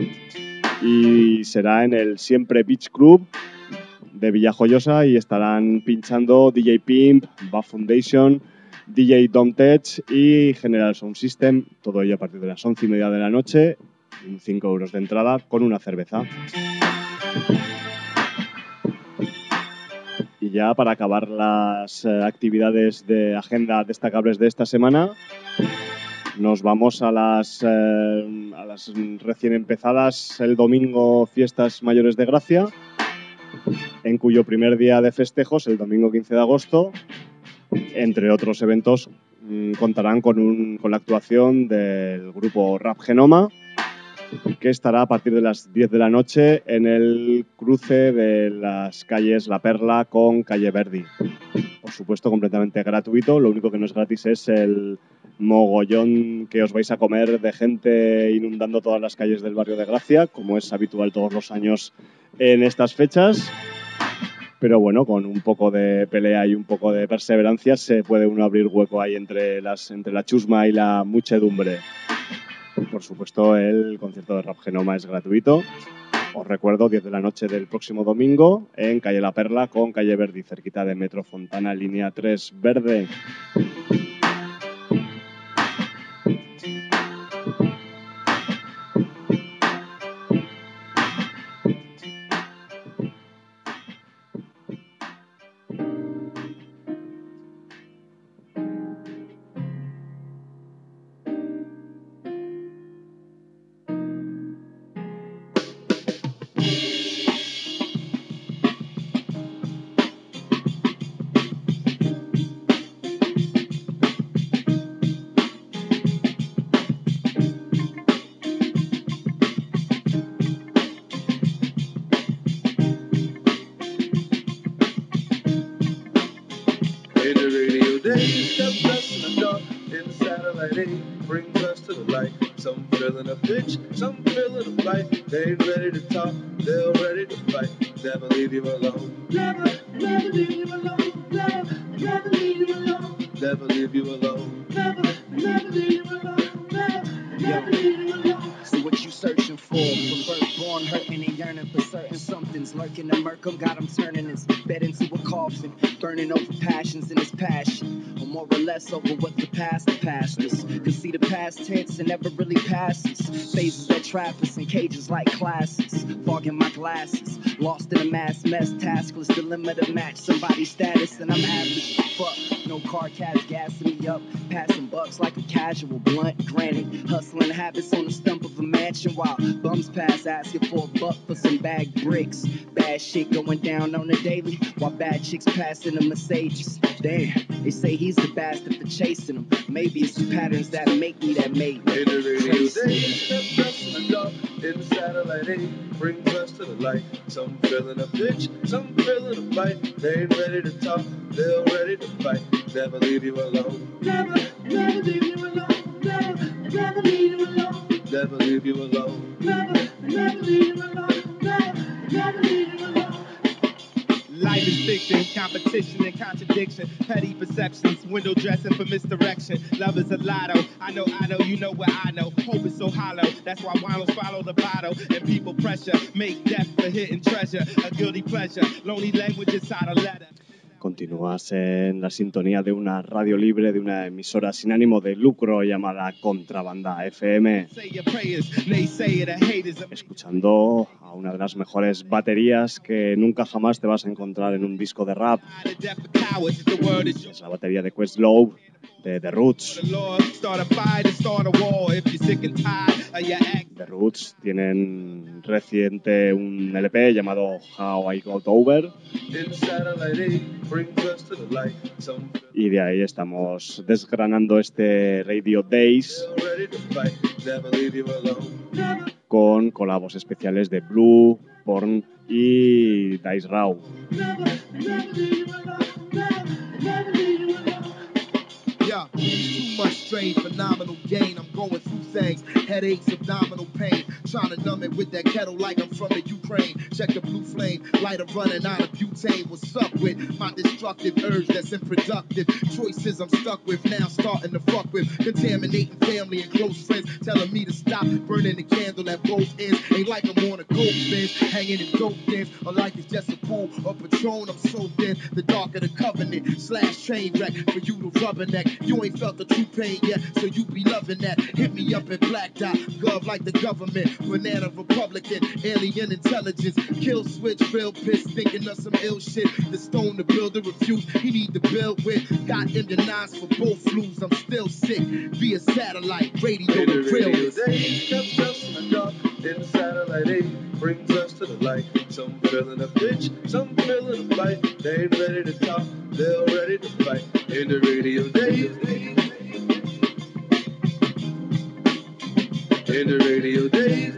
y será en el Siempre Beach Club de Villajoyosa y estarán pinchando DJ Pimp, Buff Foundation, DJ Dom Tech y General Sound System, todo ello a partir de las 11:30 de la noche, 5 euros de entrada con una cerveza. Y ya para acabar las actividades de agenda destacables de esta semana, nos vamos a las recién empezadas el domingo Fiestas Mayores de Gracia, en cuyo primer día de festejos, el domingo 15 de agosto, entre otros eventos, contarán con la actuación del grupo Rap Genoma, que estará a partir de las 10 de la noche en el cruce de las calles La Perla con Calle Verdi. Por supuesto, completamente gratuito. Lo único que no es gratis es el mogollón que os vais a comer de gente inundando todas las calles del barrio de Gracia, como es habitual todos los años en estas fechas. Pero bueno, con un poco de pelea y un poco de perseverancia se puede uno abrir hueco ahí entre la chusma y la muchedumbre. Por supuesto, el concierto de Rap Genoma es gratuito. Os recuerdo, 10 de la noche del próximo domingo en Calle La Perla con Calle Verdi, cerquita de Metro Fontana, línea 3 verde. In the radio day, steps us in the dark. In the satellite age, brings us to the light. Some feeling a pitch, some feeling a fight. They ain't ready to talk, they're ready to fight. Never leave you alone. Never leave you alone. Never leave you alone. never leave you alone. Never leave you alone. Never leave you alone. So what you searching for? From birth, born, hurting and yearning for certain somethings. Lurking to murk him, got him turning his bed into a coffin. Burning over passions in his passion. Or more or less over what the past us. Cause see the past tense and never really passes. Phases that trap us in cages like classes. Fogging my glasses. Lost in a mass mess, taskless dilemma to match somebody's status. And I'm average. Fuck, no car cabs gassing me up. Passing bucks like a casual blunt. Granted, hustling habits on the stump of a mansion while bums pass asking for a buck for some bagged bricks. Bad shit going down on the daily while bad chicks passing the Mercedes. Damn, they say he's the bastard for chasing them. Maybe it's the patterns that make me that mate. In the radio days, kept us in the dark. In the satellite age, brings us to the light. Some feeling a bitch, some feeling a fight. They ain't ready to talk, they're ready to fight. Never leave you alone. Never leave you alone. Never leave you alone. Never leave you alone. Never leave you alone. Never leave you alone. Life is fiction, competition and contradiction, petty perceptions, window dressing for misdirection. Love is a lotto. I know, you know what I know. Hope is so hollow. That's why winos follow the bottle. And people pressure, make death for hidden treasure. A guilty pleasure, lonely language inside a letter. Continúas en la sintonía de una radio libre, de una emisora sin ánimo de lucro llamada Contrabanda FM. Escuchando a una de las mejores baterías que nunca jamás te vas a encontrar en un disco de rap. Es la batería de Questlove, de The Roots. The Roots tienen reciente un LP llamado How I Got Over. Y de ahí estamos desgranando este Radio Days con colabos especiales de Blue, Porn y Dice Raw. Yeah, too much strain, phenomenal gain. I'm going through things, headaches, abdominal pain. Trying to numb it with that kettle like I'm from the Ukraine. Check the blue flame, lighter running out of butane. What's up with my destructive urge that's unproductive? Choices I'm stuck with, now starting to fuck with. Contaminating family and close friends, telling me to stop burning the candle at both ends. Ain't like I'm on a gold bench, hanging in dope dens. Or like it's just a pool of Patron, I'm soaked in. The dark of the covenant, / train wreck for you to rubberneck. You ain't felt the true pain yet, so you be loving that. Hit me up at Black Dot, gov like the government. Banana Republican, alien intelligence. Kill switch, real piss, thinking of some ill shit. The stone the builder refused, he need to build with. Got immunized for both flus, I'm still sick. Via satellite, radio and real. Kept us in the dark, in the satellite age, brings us to the light. Some feeling a bitch, some feeling a fight. They ain't ready to talk, they're ready to fight. In the radio days. In the radio days.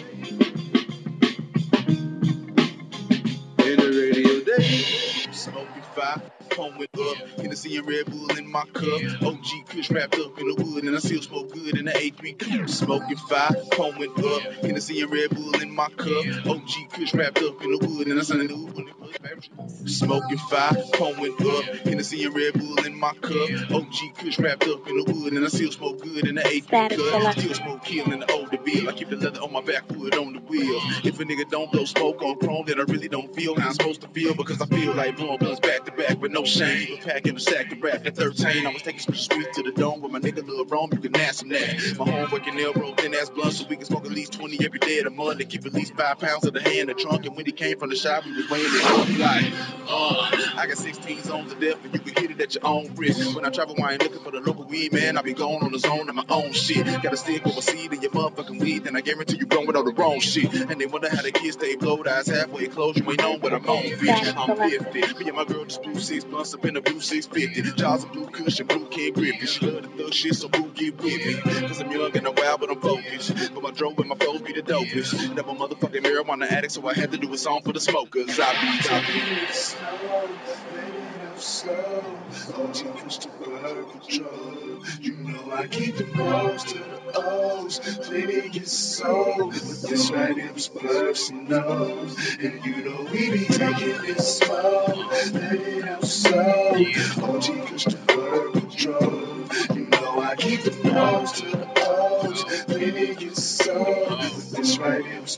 In the radio days. Smoking fire, phone went up. Hennessy and Red Bull in my cup. OG Kush wrapped up in the wood, and I still smoke good in the AP cup. Smoking fire, phone went up. Hennessy and Red Bull in my cup. OG Kush wrapped up in the wood, and I still smoking fire, phone went up. Hennessy and Red Bull in my cup. OG Kush wrapped up in the wood, and I still smoke good in the AP cup. Still smoke kill in the older bill. I keep the leather on my back, wood on the wheel. If a nigga don't blow smoke on chrome, then I really don't feel how I'm supposed to feel, because I feel like blowing blunts back to back with no shame. Keep a pack in a sack to rap at 13. I was taking some street to the dome with my nigga Lil Rome. You can ask him that. My homeboy can nail roll thin ass blunt, so we can smoke at least 20 every day of the month. And keep at least 5 pounds of the hay in the trunk. And when he came from the shop, he was weighing it up like, I got 16 zones of death, and you can hit it at your own risk. When I travel, I ain't looking for the local weed, man. I be going on the zone of my own shit. Got a stick with a seed in your motherfucking weed, then I guarantee you growing on the wrong shit. And they wonder how the kids stay blowed, eyes halfway closed. You ain't on what I'm on, bitch. I'm 50. Me and my girl just blew 6 blunts up in the blue 650. Jaws and blue Kush and blue King Griffin. She love the thug shit, so blue get with me. Cause I'm young and I'm wild, but I'm focused. But my drove and my flows be the dopest. Never motherfucking marijuana addict, so I had to do a song for the smokers. I be talking. Slow, OG used to work control. You know I keep the O's to the O's, plenty get sold. But this right here was personal, and you know we be taking it slow. Let it out slow. OG used to work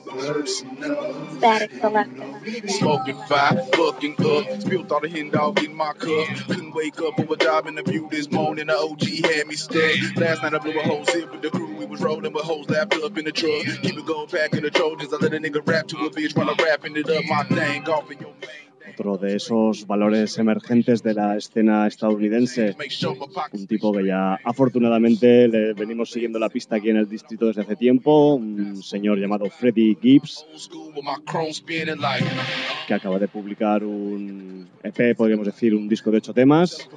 personal. Static Selector. Smoking fire, fucking up. Spilled all the hen dog in my cup. Couldn't wake up for a job interview this morning. The OG had me stacked. Last night I blew a whole zip with the crew. We was rolling with hoes lapped up in the truck. Keep it going back in the Trojans. I let a nigga rap to a bitch while I'm wrapping it up. My thing off in your Otro de esos valores emergentes de la escena estadounidense, un tipo que ya afortunadamente le venimos siguiendo la pista aquí en el distrito desde hace tiempo, un señor llamado Freddie Gibbs, que acaba de publicar un EP, podríamos decir un disco de 8 temas,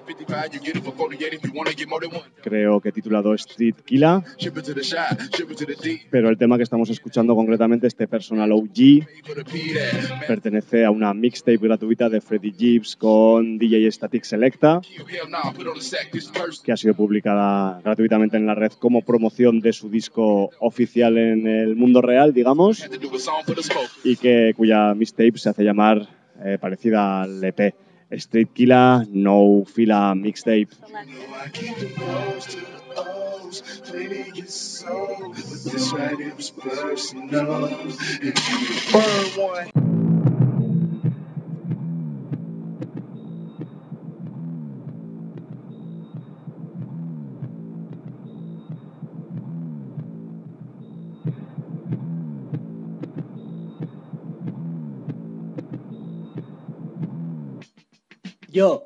creo que titulado Street Killa, pero el tema que estamos escuchando concretamente, este Personal OG, pertenece a una mixtape gratuita de Freddie Gibbs con DJ Static Selecta, que ha sido publicada gratuitamente en la red como promoción de su disco oficial en el mundo real, digamos, y cuya mixtape se hace llamar parecida al EP, Street Killa No Fila Mixtape. Yo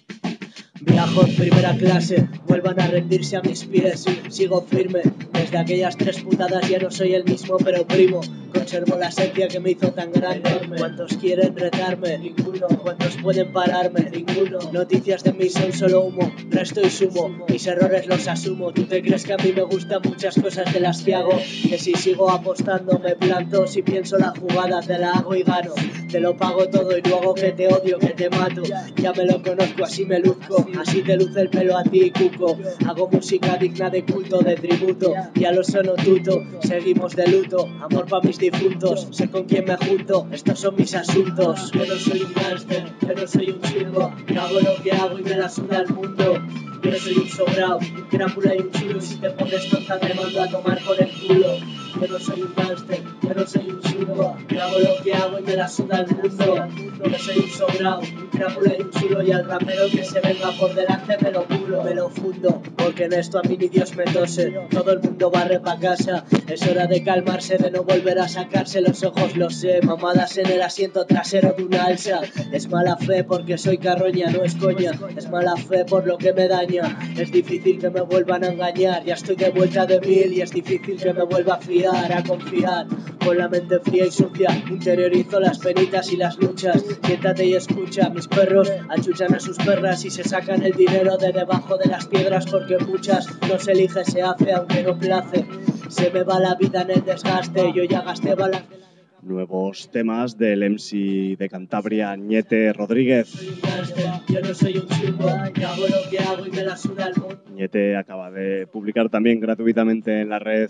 viajo en primera clase, vuelvan a rendirse a mis pies, sigo firme, desde aquellas 3 putadas ya no soy el mismo, pero primo, conservo la esencia que me hizo tan grande. ¿Cuántos quieren retarme? Ninguno. ¿Cuántos pueden pararme? Ninguno. Noticias de mí son solo humo, resto y sumo, mis errores los asumo. ¿Tú te crees que a mí me gustan muchas cosas de las que hago? Que si sigo apostando me planto, si pienso la jugada te la hago y gano. Te lo pago todo y luego que te odio, que te mato. Ya me lo conozco, así me luzco, así te luce el pelo a ti, cuco. Hago música digna de culto, de tributo, ya lo sono tuto. Seguimos de luto, amor pa' mis difuntos. Sé con quién me junto, estos son mis asuntos. Yo no soy un gánster, yo no soy un churro. Yo hago lo que hago y me la suda el mundo. Yo no soy un sobrao, un crápula y un chulo. Si te pones tonta te mando a tomar por el culo. Yo no soy un gánster, yo no soy un chulo. Yo hago lo que hago y me la suda el mundo. Yo no soy un sobrao, un crápula y un chulo. Y al rapero que se venga por delante me lo culo, me lo fundo. Porque en esto a mí ni Dios me tose. Todo el mundo barre pa' casa. Es hora de calmarse, de no volver a sacarse los ojos, lo sé. Mamadas en el asiento trasero de una alza. Es mala fe porque soy carroña, no es coña. Es mala fe por lo que me daña. Es difícil que me vuelvan a engañar. Ya estoy de vuelta de 1000 y es difícil que me vuelva a fiar, a confiar. Con la mente fría y sucia interiorizo las penitas y las luchas. Siéntate y escucha, mis perros achuchan a sus perras y se sacan el dinero de debajo de las piedras, porque muchas no se elige, se hace aunque no place. Se me va la vida en el desgaste, yo ya gasté balas. Nuevos temas del MC de Cantabria, Ñete Rodríguez. Yo no soy un chungo, yo hago lo que hago y me la suda el mundo. Ñete acaba de publicar también gratuitamente en la red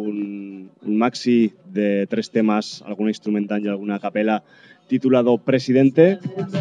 un maxi de 3 temas, alguna instrumental y alguna a capela, titulado Presidente.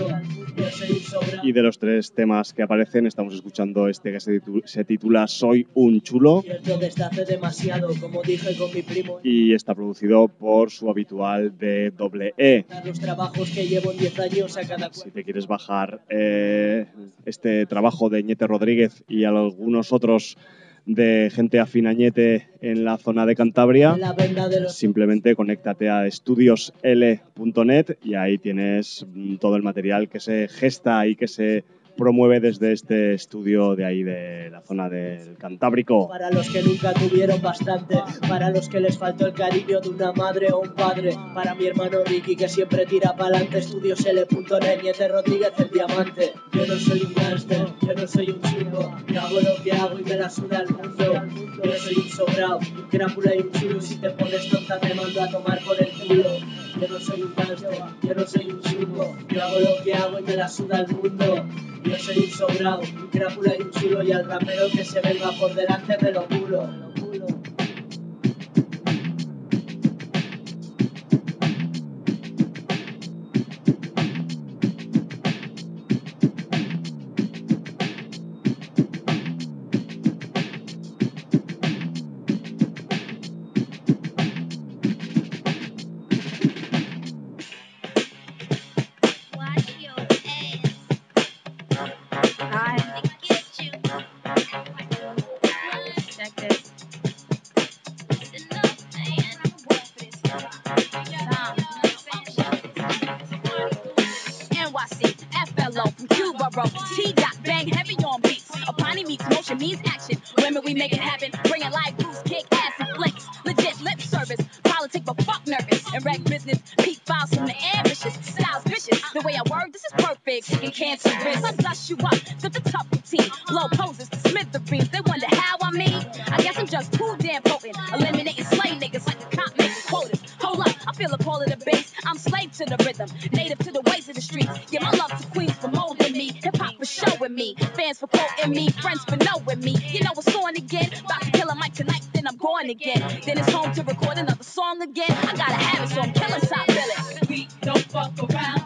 Y de los 3 temas que aparecen estamos escuchando este que se titula Soy un chulo, Desde hace demasiado, como dije con mi primo. y está producido por su habitual DEE. Los trabajos que llevo en 10 años a cada Si te quieres bajar este trabajo de Ñete Rodríguez y algunos otros de gente afín a Ñete en la zona de Cantabria, simplemente conéctate a estudiosl.net y ahí tienes todo el material que se gesta y que se promueve desde este estudio de ahí de la zona del Cantábrico. Para los que nunca tuvieron bastante, para los que les faltó el cariño de una madre o un padre, para mi hermano Ricky que siempre tira pa'lante, estudiosl.net, Ñete Rodríguez el diamante. Yo no soy un gánster, yo no soy un chulo, yo hago lo que hago y me la suda el mundo. Yo soy un sobrao, un crápula y un chulo, si te pones tonta te mando a tomar por el culo. Yo no soy un gánster, yo no soy un chulo, yo hago lo que hago y me la suda el mundo. Yo soy un sobrao, un crápula y un chulo, y al rapero que se venga por delante me lo culo. means action. Women, we make it happen. Bringing life boost, kick ass and flicks. Legit lip service. Politic, but fuck nervous. And reg business. Peak files from the ambitious. Styles vicious. The way I word, this is perfect. Kicking cancerous. I dust you up to the tough routine. Blow poses to smithereens. They wonder how I mean. I guess I'm just too damn potent. Eliminating slave niggas like a cop making quotas. Hold up, I feel a call of the bass. I'm slave to the rhythm. Native to the ways of the streets. Yeah, my love to Queens for molding me. Hip hop for showing me. Fans for quoting me. Friends for knowing me. You know what's on again. About to kill a mic tonight, then I'm going again. Then it's home to record another song again. I gotta have it, so I'm killing top billing. We don't fuck around.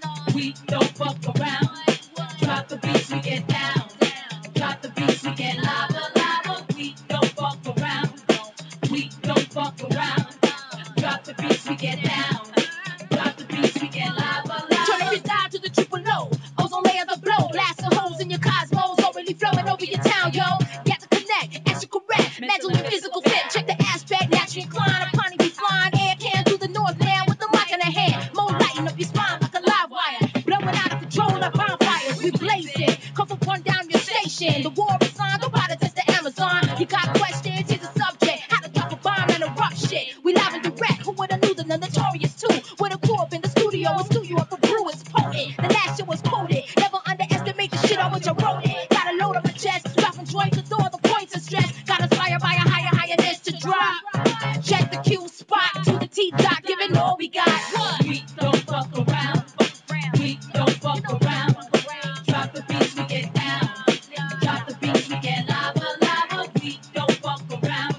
We don't fuck around. Drop the beats, we get down. Drop the beats, we get lava, lava. We don't fuck around. We don't fuck around. Drop the beats, we get down. Drop the beats, we get lava, lava. Turn it down to the triple low. Ozone layer the blow. Blasting holes in your cosmos. Already flowing over your town, yo. Get to connect, answer correct. Mental and physical fit. Check the aspect. Naturally inclined. A pony be flying. Air can through the north land with the mic in the hand. More lighting up your spine like a live wire. Blowing out of control like bonfires. We blazing. Come for one down your station. The war is on. Nobody test the Amazon. You got questions? Here's the subject. How to drop a bomb and a rough shit. We live and direct. Who would have knew the notorious too? With a crew up in the studio and stew you up a brew. It's potent. The last shit was quoted. Never underestimate the shit on which I wrote it. Got a load on my chest. Dropping joints with all the points of stress. Got inspired by a highness to drop. Check the Q spot to the T dot. Giving all we got. What? We don't fuck around. We don't fuck around. Drop the beats, we get down. Drop the beats, we get lava, lava. We don't fuck around.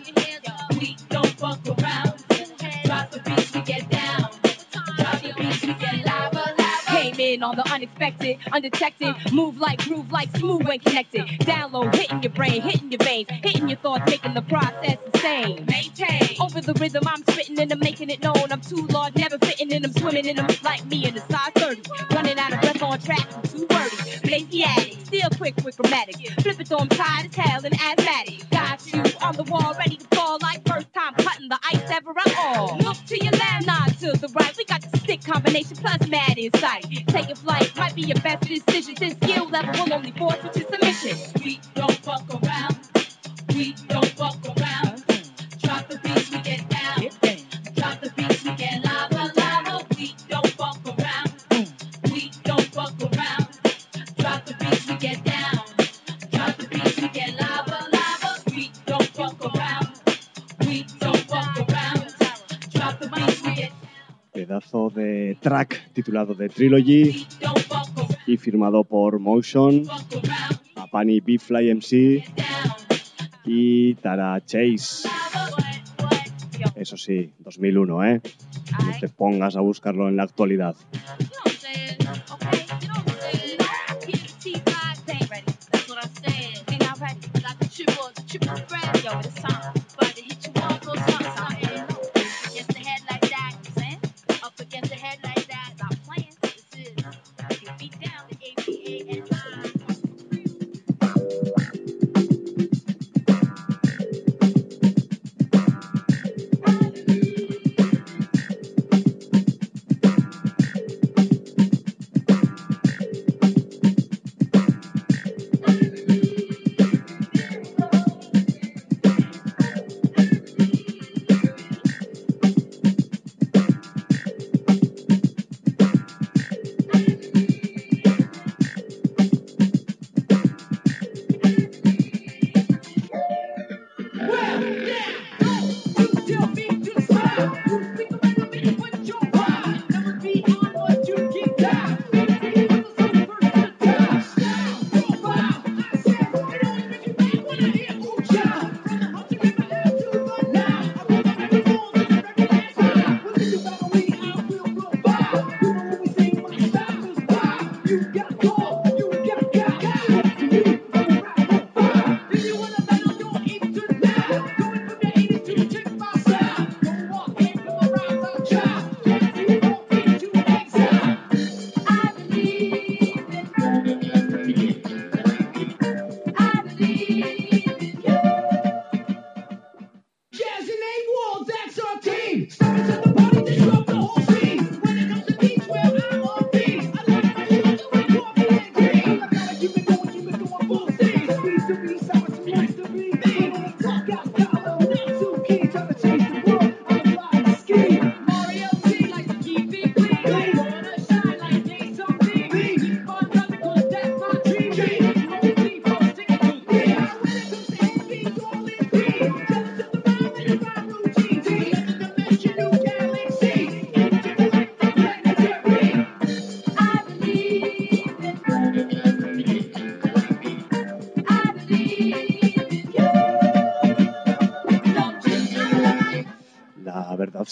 We don't fuck around. Drop the beats, we get down. Drop the beats, we get lava, lava. Came in on the unexpected, undetected. Move like groove, like smooth when connected. Download, hitting your brain, hitting your veins, hitting your thoughts, making the process insane. Maintain over the rhythm, I'm spitting and I'm making it known. I'm too large, never fitting in them, swimming in them like me in the size 30. Running out of breath on track, I'm too wordy. Lazy addict, still quick with grammatics. Flip it though I'm tired as hell and asthmatic. Got you on the wall, ready to fall like first time cutting the ice ever at all. Look to your left, nod to the right. We got the stick combination plus mad insight. Taking flight might be your best decision. Since skill level will only force you to submission. We don't fuck around. We don't fuck around. Drop the beats, we get down. Drop the beats, we get lava, lava. We don't fuck around. We don't fuck around. Drop the beats, we get down. Drop the beats, we get lava, lava. We don't fuck around. We don't fuck around. Drop the beats, we get Pedazo de track titulado The Trilogy y firmado por Motion, Apani, B-Fly MC y Tara Chase. Eso sí, 2001, ¿eh? No te pongas a buscarlo en la actualidad.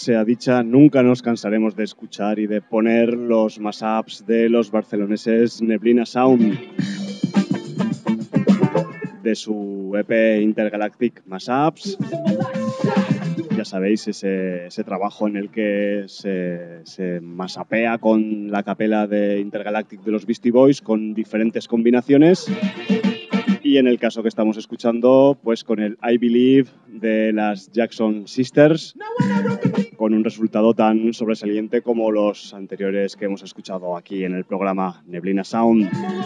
sea dicha, nunca nos cansaremos de escuchar y de poner los mashups de los barceloneses Neblina Sound, de su EP Intergalactic Mashups. Ya sabéis, ese trabajo en el que se masapea con la capela de Intergalactic de los Beastie Boys con diferentes combinaciones. Y en el caso que estamos escuchando, pues con el I Believe de las Jackson Sisters, con un resultado tan sobresaliente como los anteriores que hemos escuchado aquí en el programa Neblina Sound.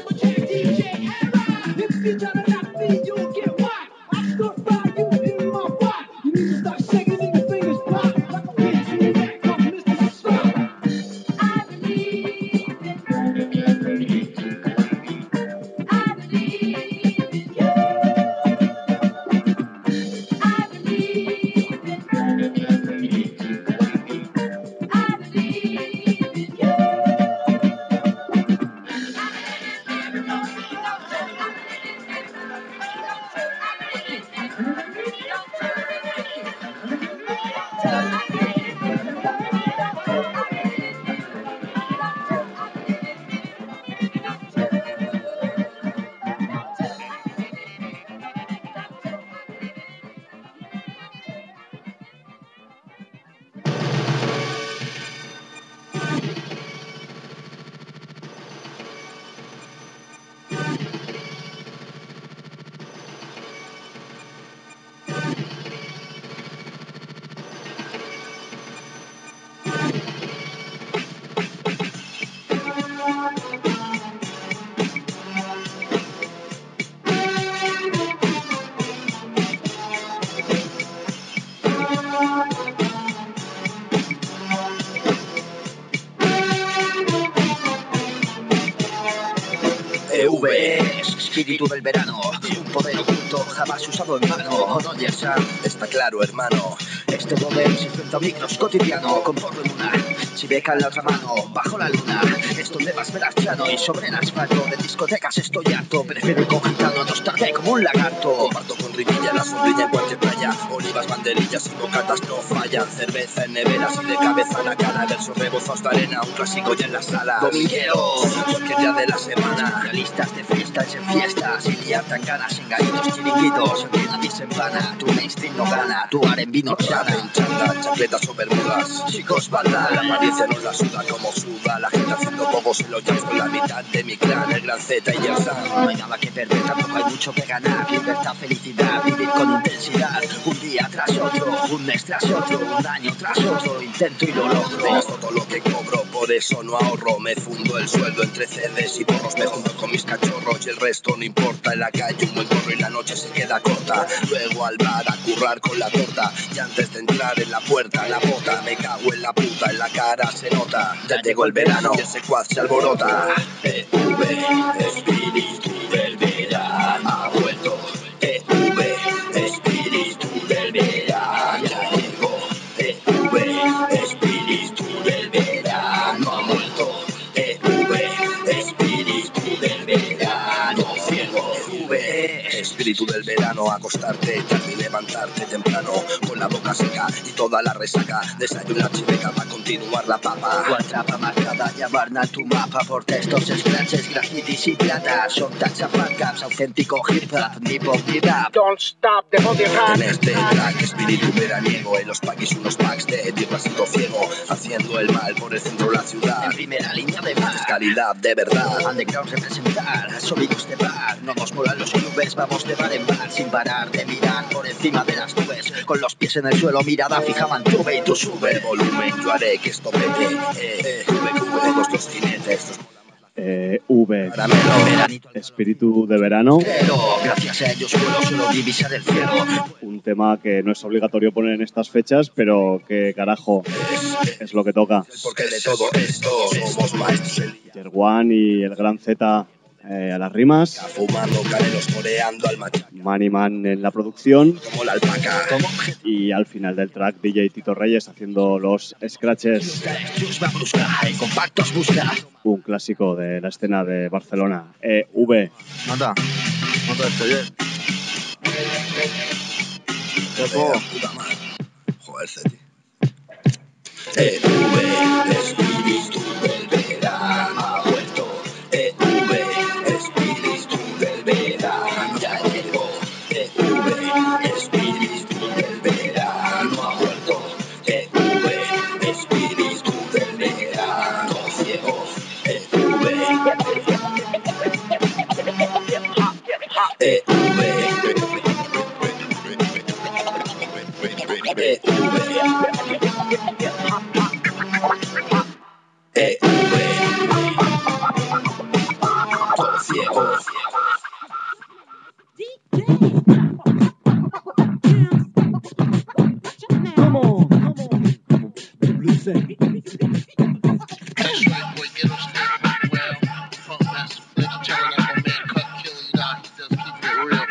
Espíritu del verano, un poder oculto jamás usado en vano. Roger Sam, está claro, hermano. Este poder se enfrenta a micros cotidiano, con porro en una, chiveca en la otra mano, bajo la luna. Esto de más verachano y sobre el asfalto de discotecas estoy harto. Prefiero ir cogitando, no tardé como un lagarto. Comparto con Rivilla la sombrilla en cualquier playa. Olivas, banderillas y bocatas no fallan. Cerveza en neveras y de cabeza a la cara. Versos rebozados de arena, un clásico ya en la sala. Dominguero, cualquier día de la semana. Realistas de fiestas en fiestas, y liar tan ganas, engañitos, chiringuitos, en que nadie se empana. Tu mainstream no gana, tu R&B no chana. En chándal, chancletas o bermudas, chicos banda. La apariencia no la suda como suda. La gente haciendo pogos en los jams con la mitad de mi clan. El gran Z y el Sam. No hay nada que perder, tampoco hay mucho que ganar. Libertad, felicidad, vivir con intensidad. Un día tras otro, un mes tras otro, un año tras otro, intento y lo logro. Gasto todo lo que cobro, por eso no ahorro. Me fundo el sueldo entre CDs y porros. Me junto con mis cachorros y el resto no importa. En la calle un buen porro y la noche se queda corta. Luego al bar a currar con la torta. Y antes de entrar en la puerta, la bota. Me cago en la puta, en la cara se nota. Ya llegó el verano y ese quad se alborota. EV, espíritu del verano ha vuelto. EV, espíritu del verano ya llegó. EV, espíritu del verano ha vuelto. EV, espíritu del verano ciego. EV, espíritu del verano, acostarte tarde y levantarte temprano, con la boca seca y toda la resaca. Desayunar chiveca para continuar la papa. Tu atrapa marcada, llamarna a tu mapa por textos, scratches, grafitis y plata. Son tachapancas, auténtico hip hop, ni pop ni rap. Don't stop the body rap. En este track, espíritu veraniego, en los paquis unos packs de pasito ciego, haciendo el mal por el centro de la ciudad. En primera línea de mar, es calidad de verdad. Underground representar, sonidos de bar. No nos molan los clubes, vamos de bar en bar, sin parar de mirar por encima de las nubes. Con los pies en el suelo, mirada fija, mantuve y tú sube el volumen. Yo haré que esto pete. V, nuestros jinetes. V, espíritu de verano. Gracias a ellos puedo solo divisar el cielo. Un tema que no es obligatorio poner en estas fechas, pero que carajo es lo que toca. Porque de todo esto somos maestros. Jerwan y el gran Z a las rimas. Fumando, canelos coreando al macho. Maniman en la producción. Como la alpaca. Y al final del track, DJ Tito Reyes haciendo los scratches. Un clásico de la escena de Barcelona. V. Manda este bien. Joder, Ceti. espíritu del verano ha vuelto. Espíritu del verano ya llegó. Espíritu del verano ha vuelto. Espíritu del verano llegó. Come on. Blue Set. That's right, boy, get us there well. Funk master, Flip, checking out my man Cut Killer, you know how he does, keep it real.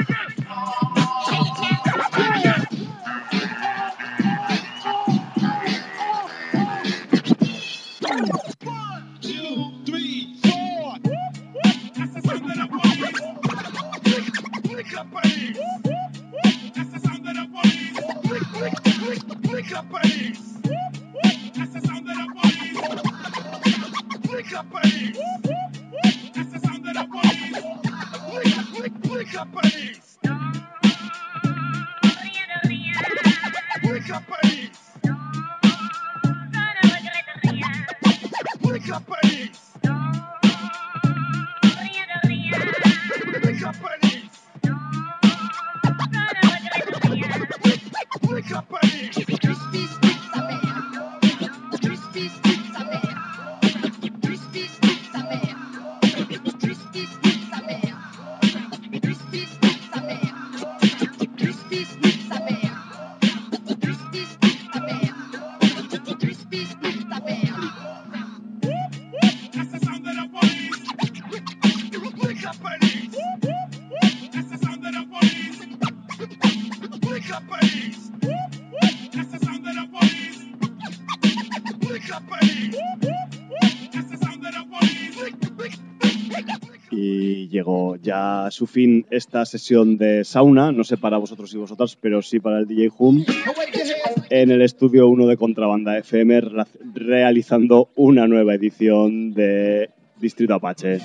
Y llegó ya a su fin esta sesión de sauna, no sé para vosotros y vosotras, pero sí para el DJ Hum, en el estudio 1 de Contrabanda FM, realizando una nueva edición de Distrito Apache.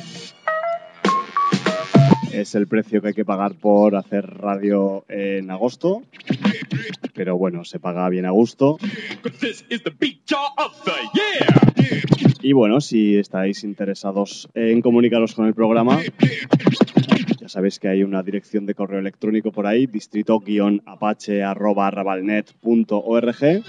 Es el precio que hay que pagar por hacer radio en agosto, pero bueno, se paga bien a gusto. Y bueno, si estáis interesados en comunicaros con el programa, ya sabéis que hay una dirección de correo electrónico por ahí, distrito-apache@rabalnet.org,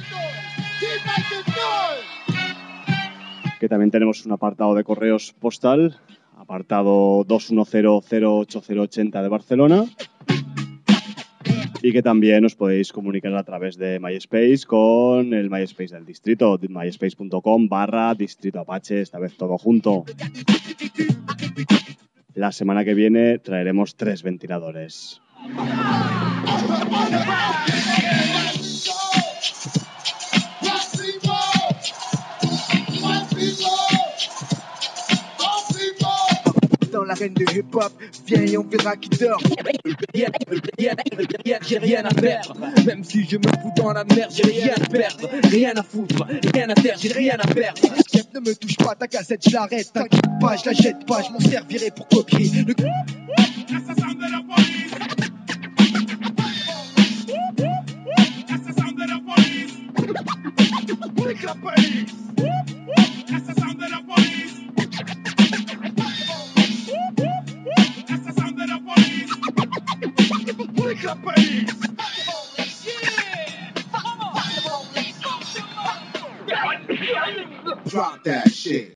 que también tenemos un apartado de correos postal, apartado 2100880 de Barcelona, y que también os podéis comunicar a través de MySpace con el MySpace del distrito, myspace.com/Distrito Apache, esta vez todo junto. La semana que viene traeremos 3 ventiladores. Dans l'arène de hip-hop, viens et on verra qui dort. J'ai rien à perdre, même si je me fous dans la merde, j'ai rien à perdre, rien à foutre, rien à terre, j'ai rien à perdre. Ne me touche pas, ta cassette, je l'arrête, t'inquiète pas, je la jette pas, je m'en servirai pour copier le... Drop that shit.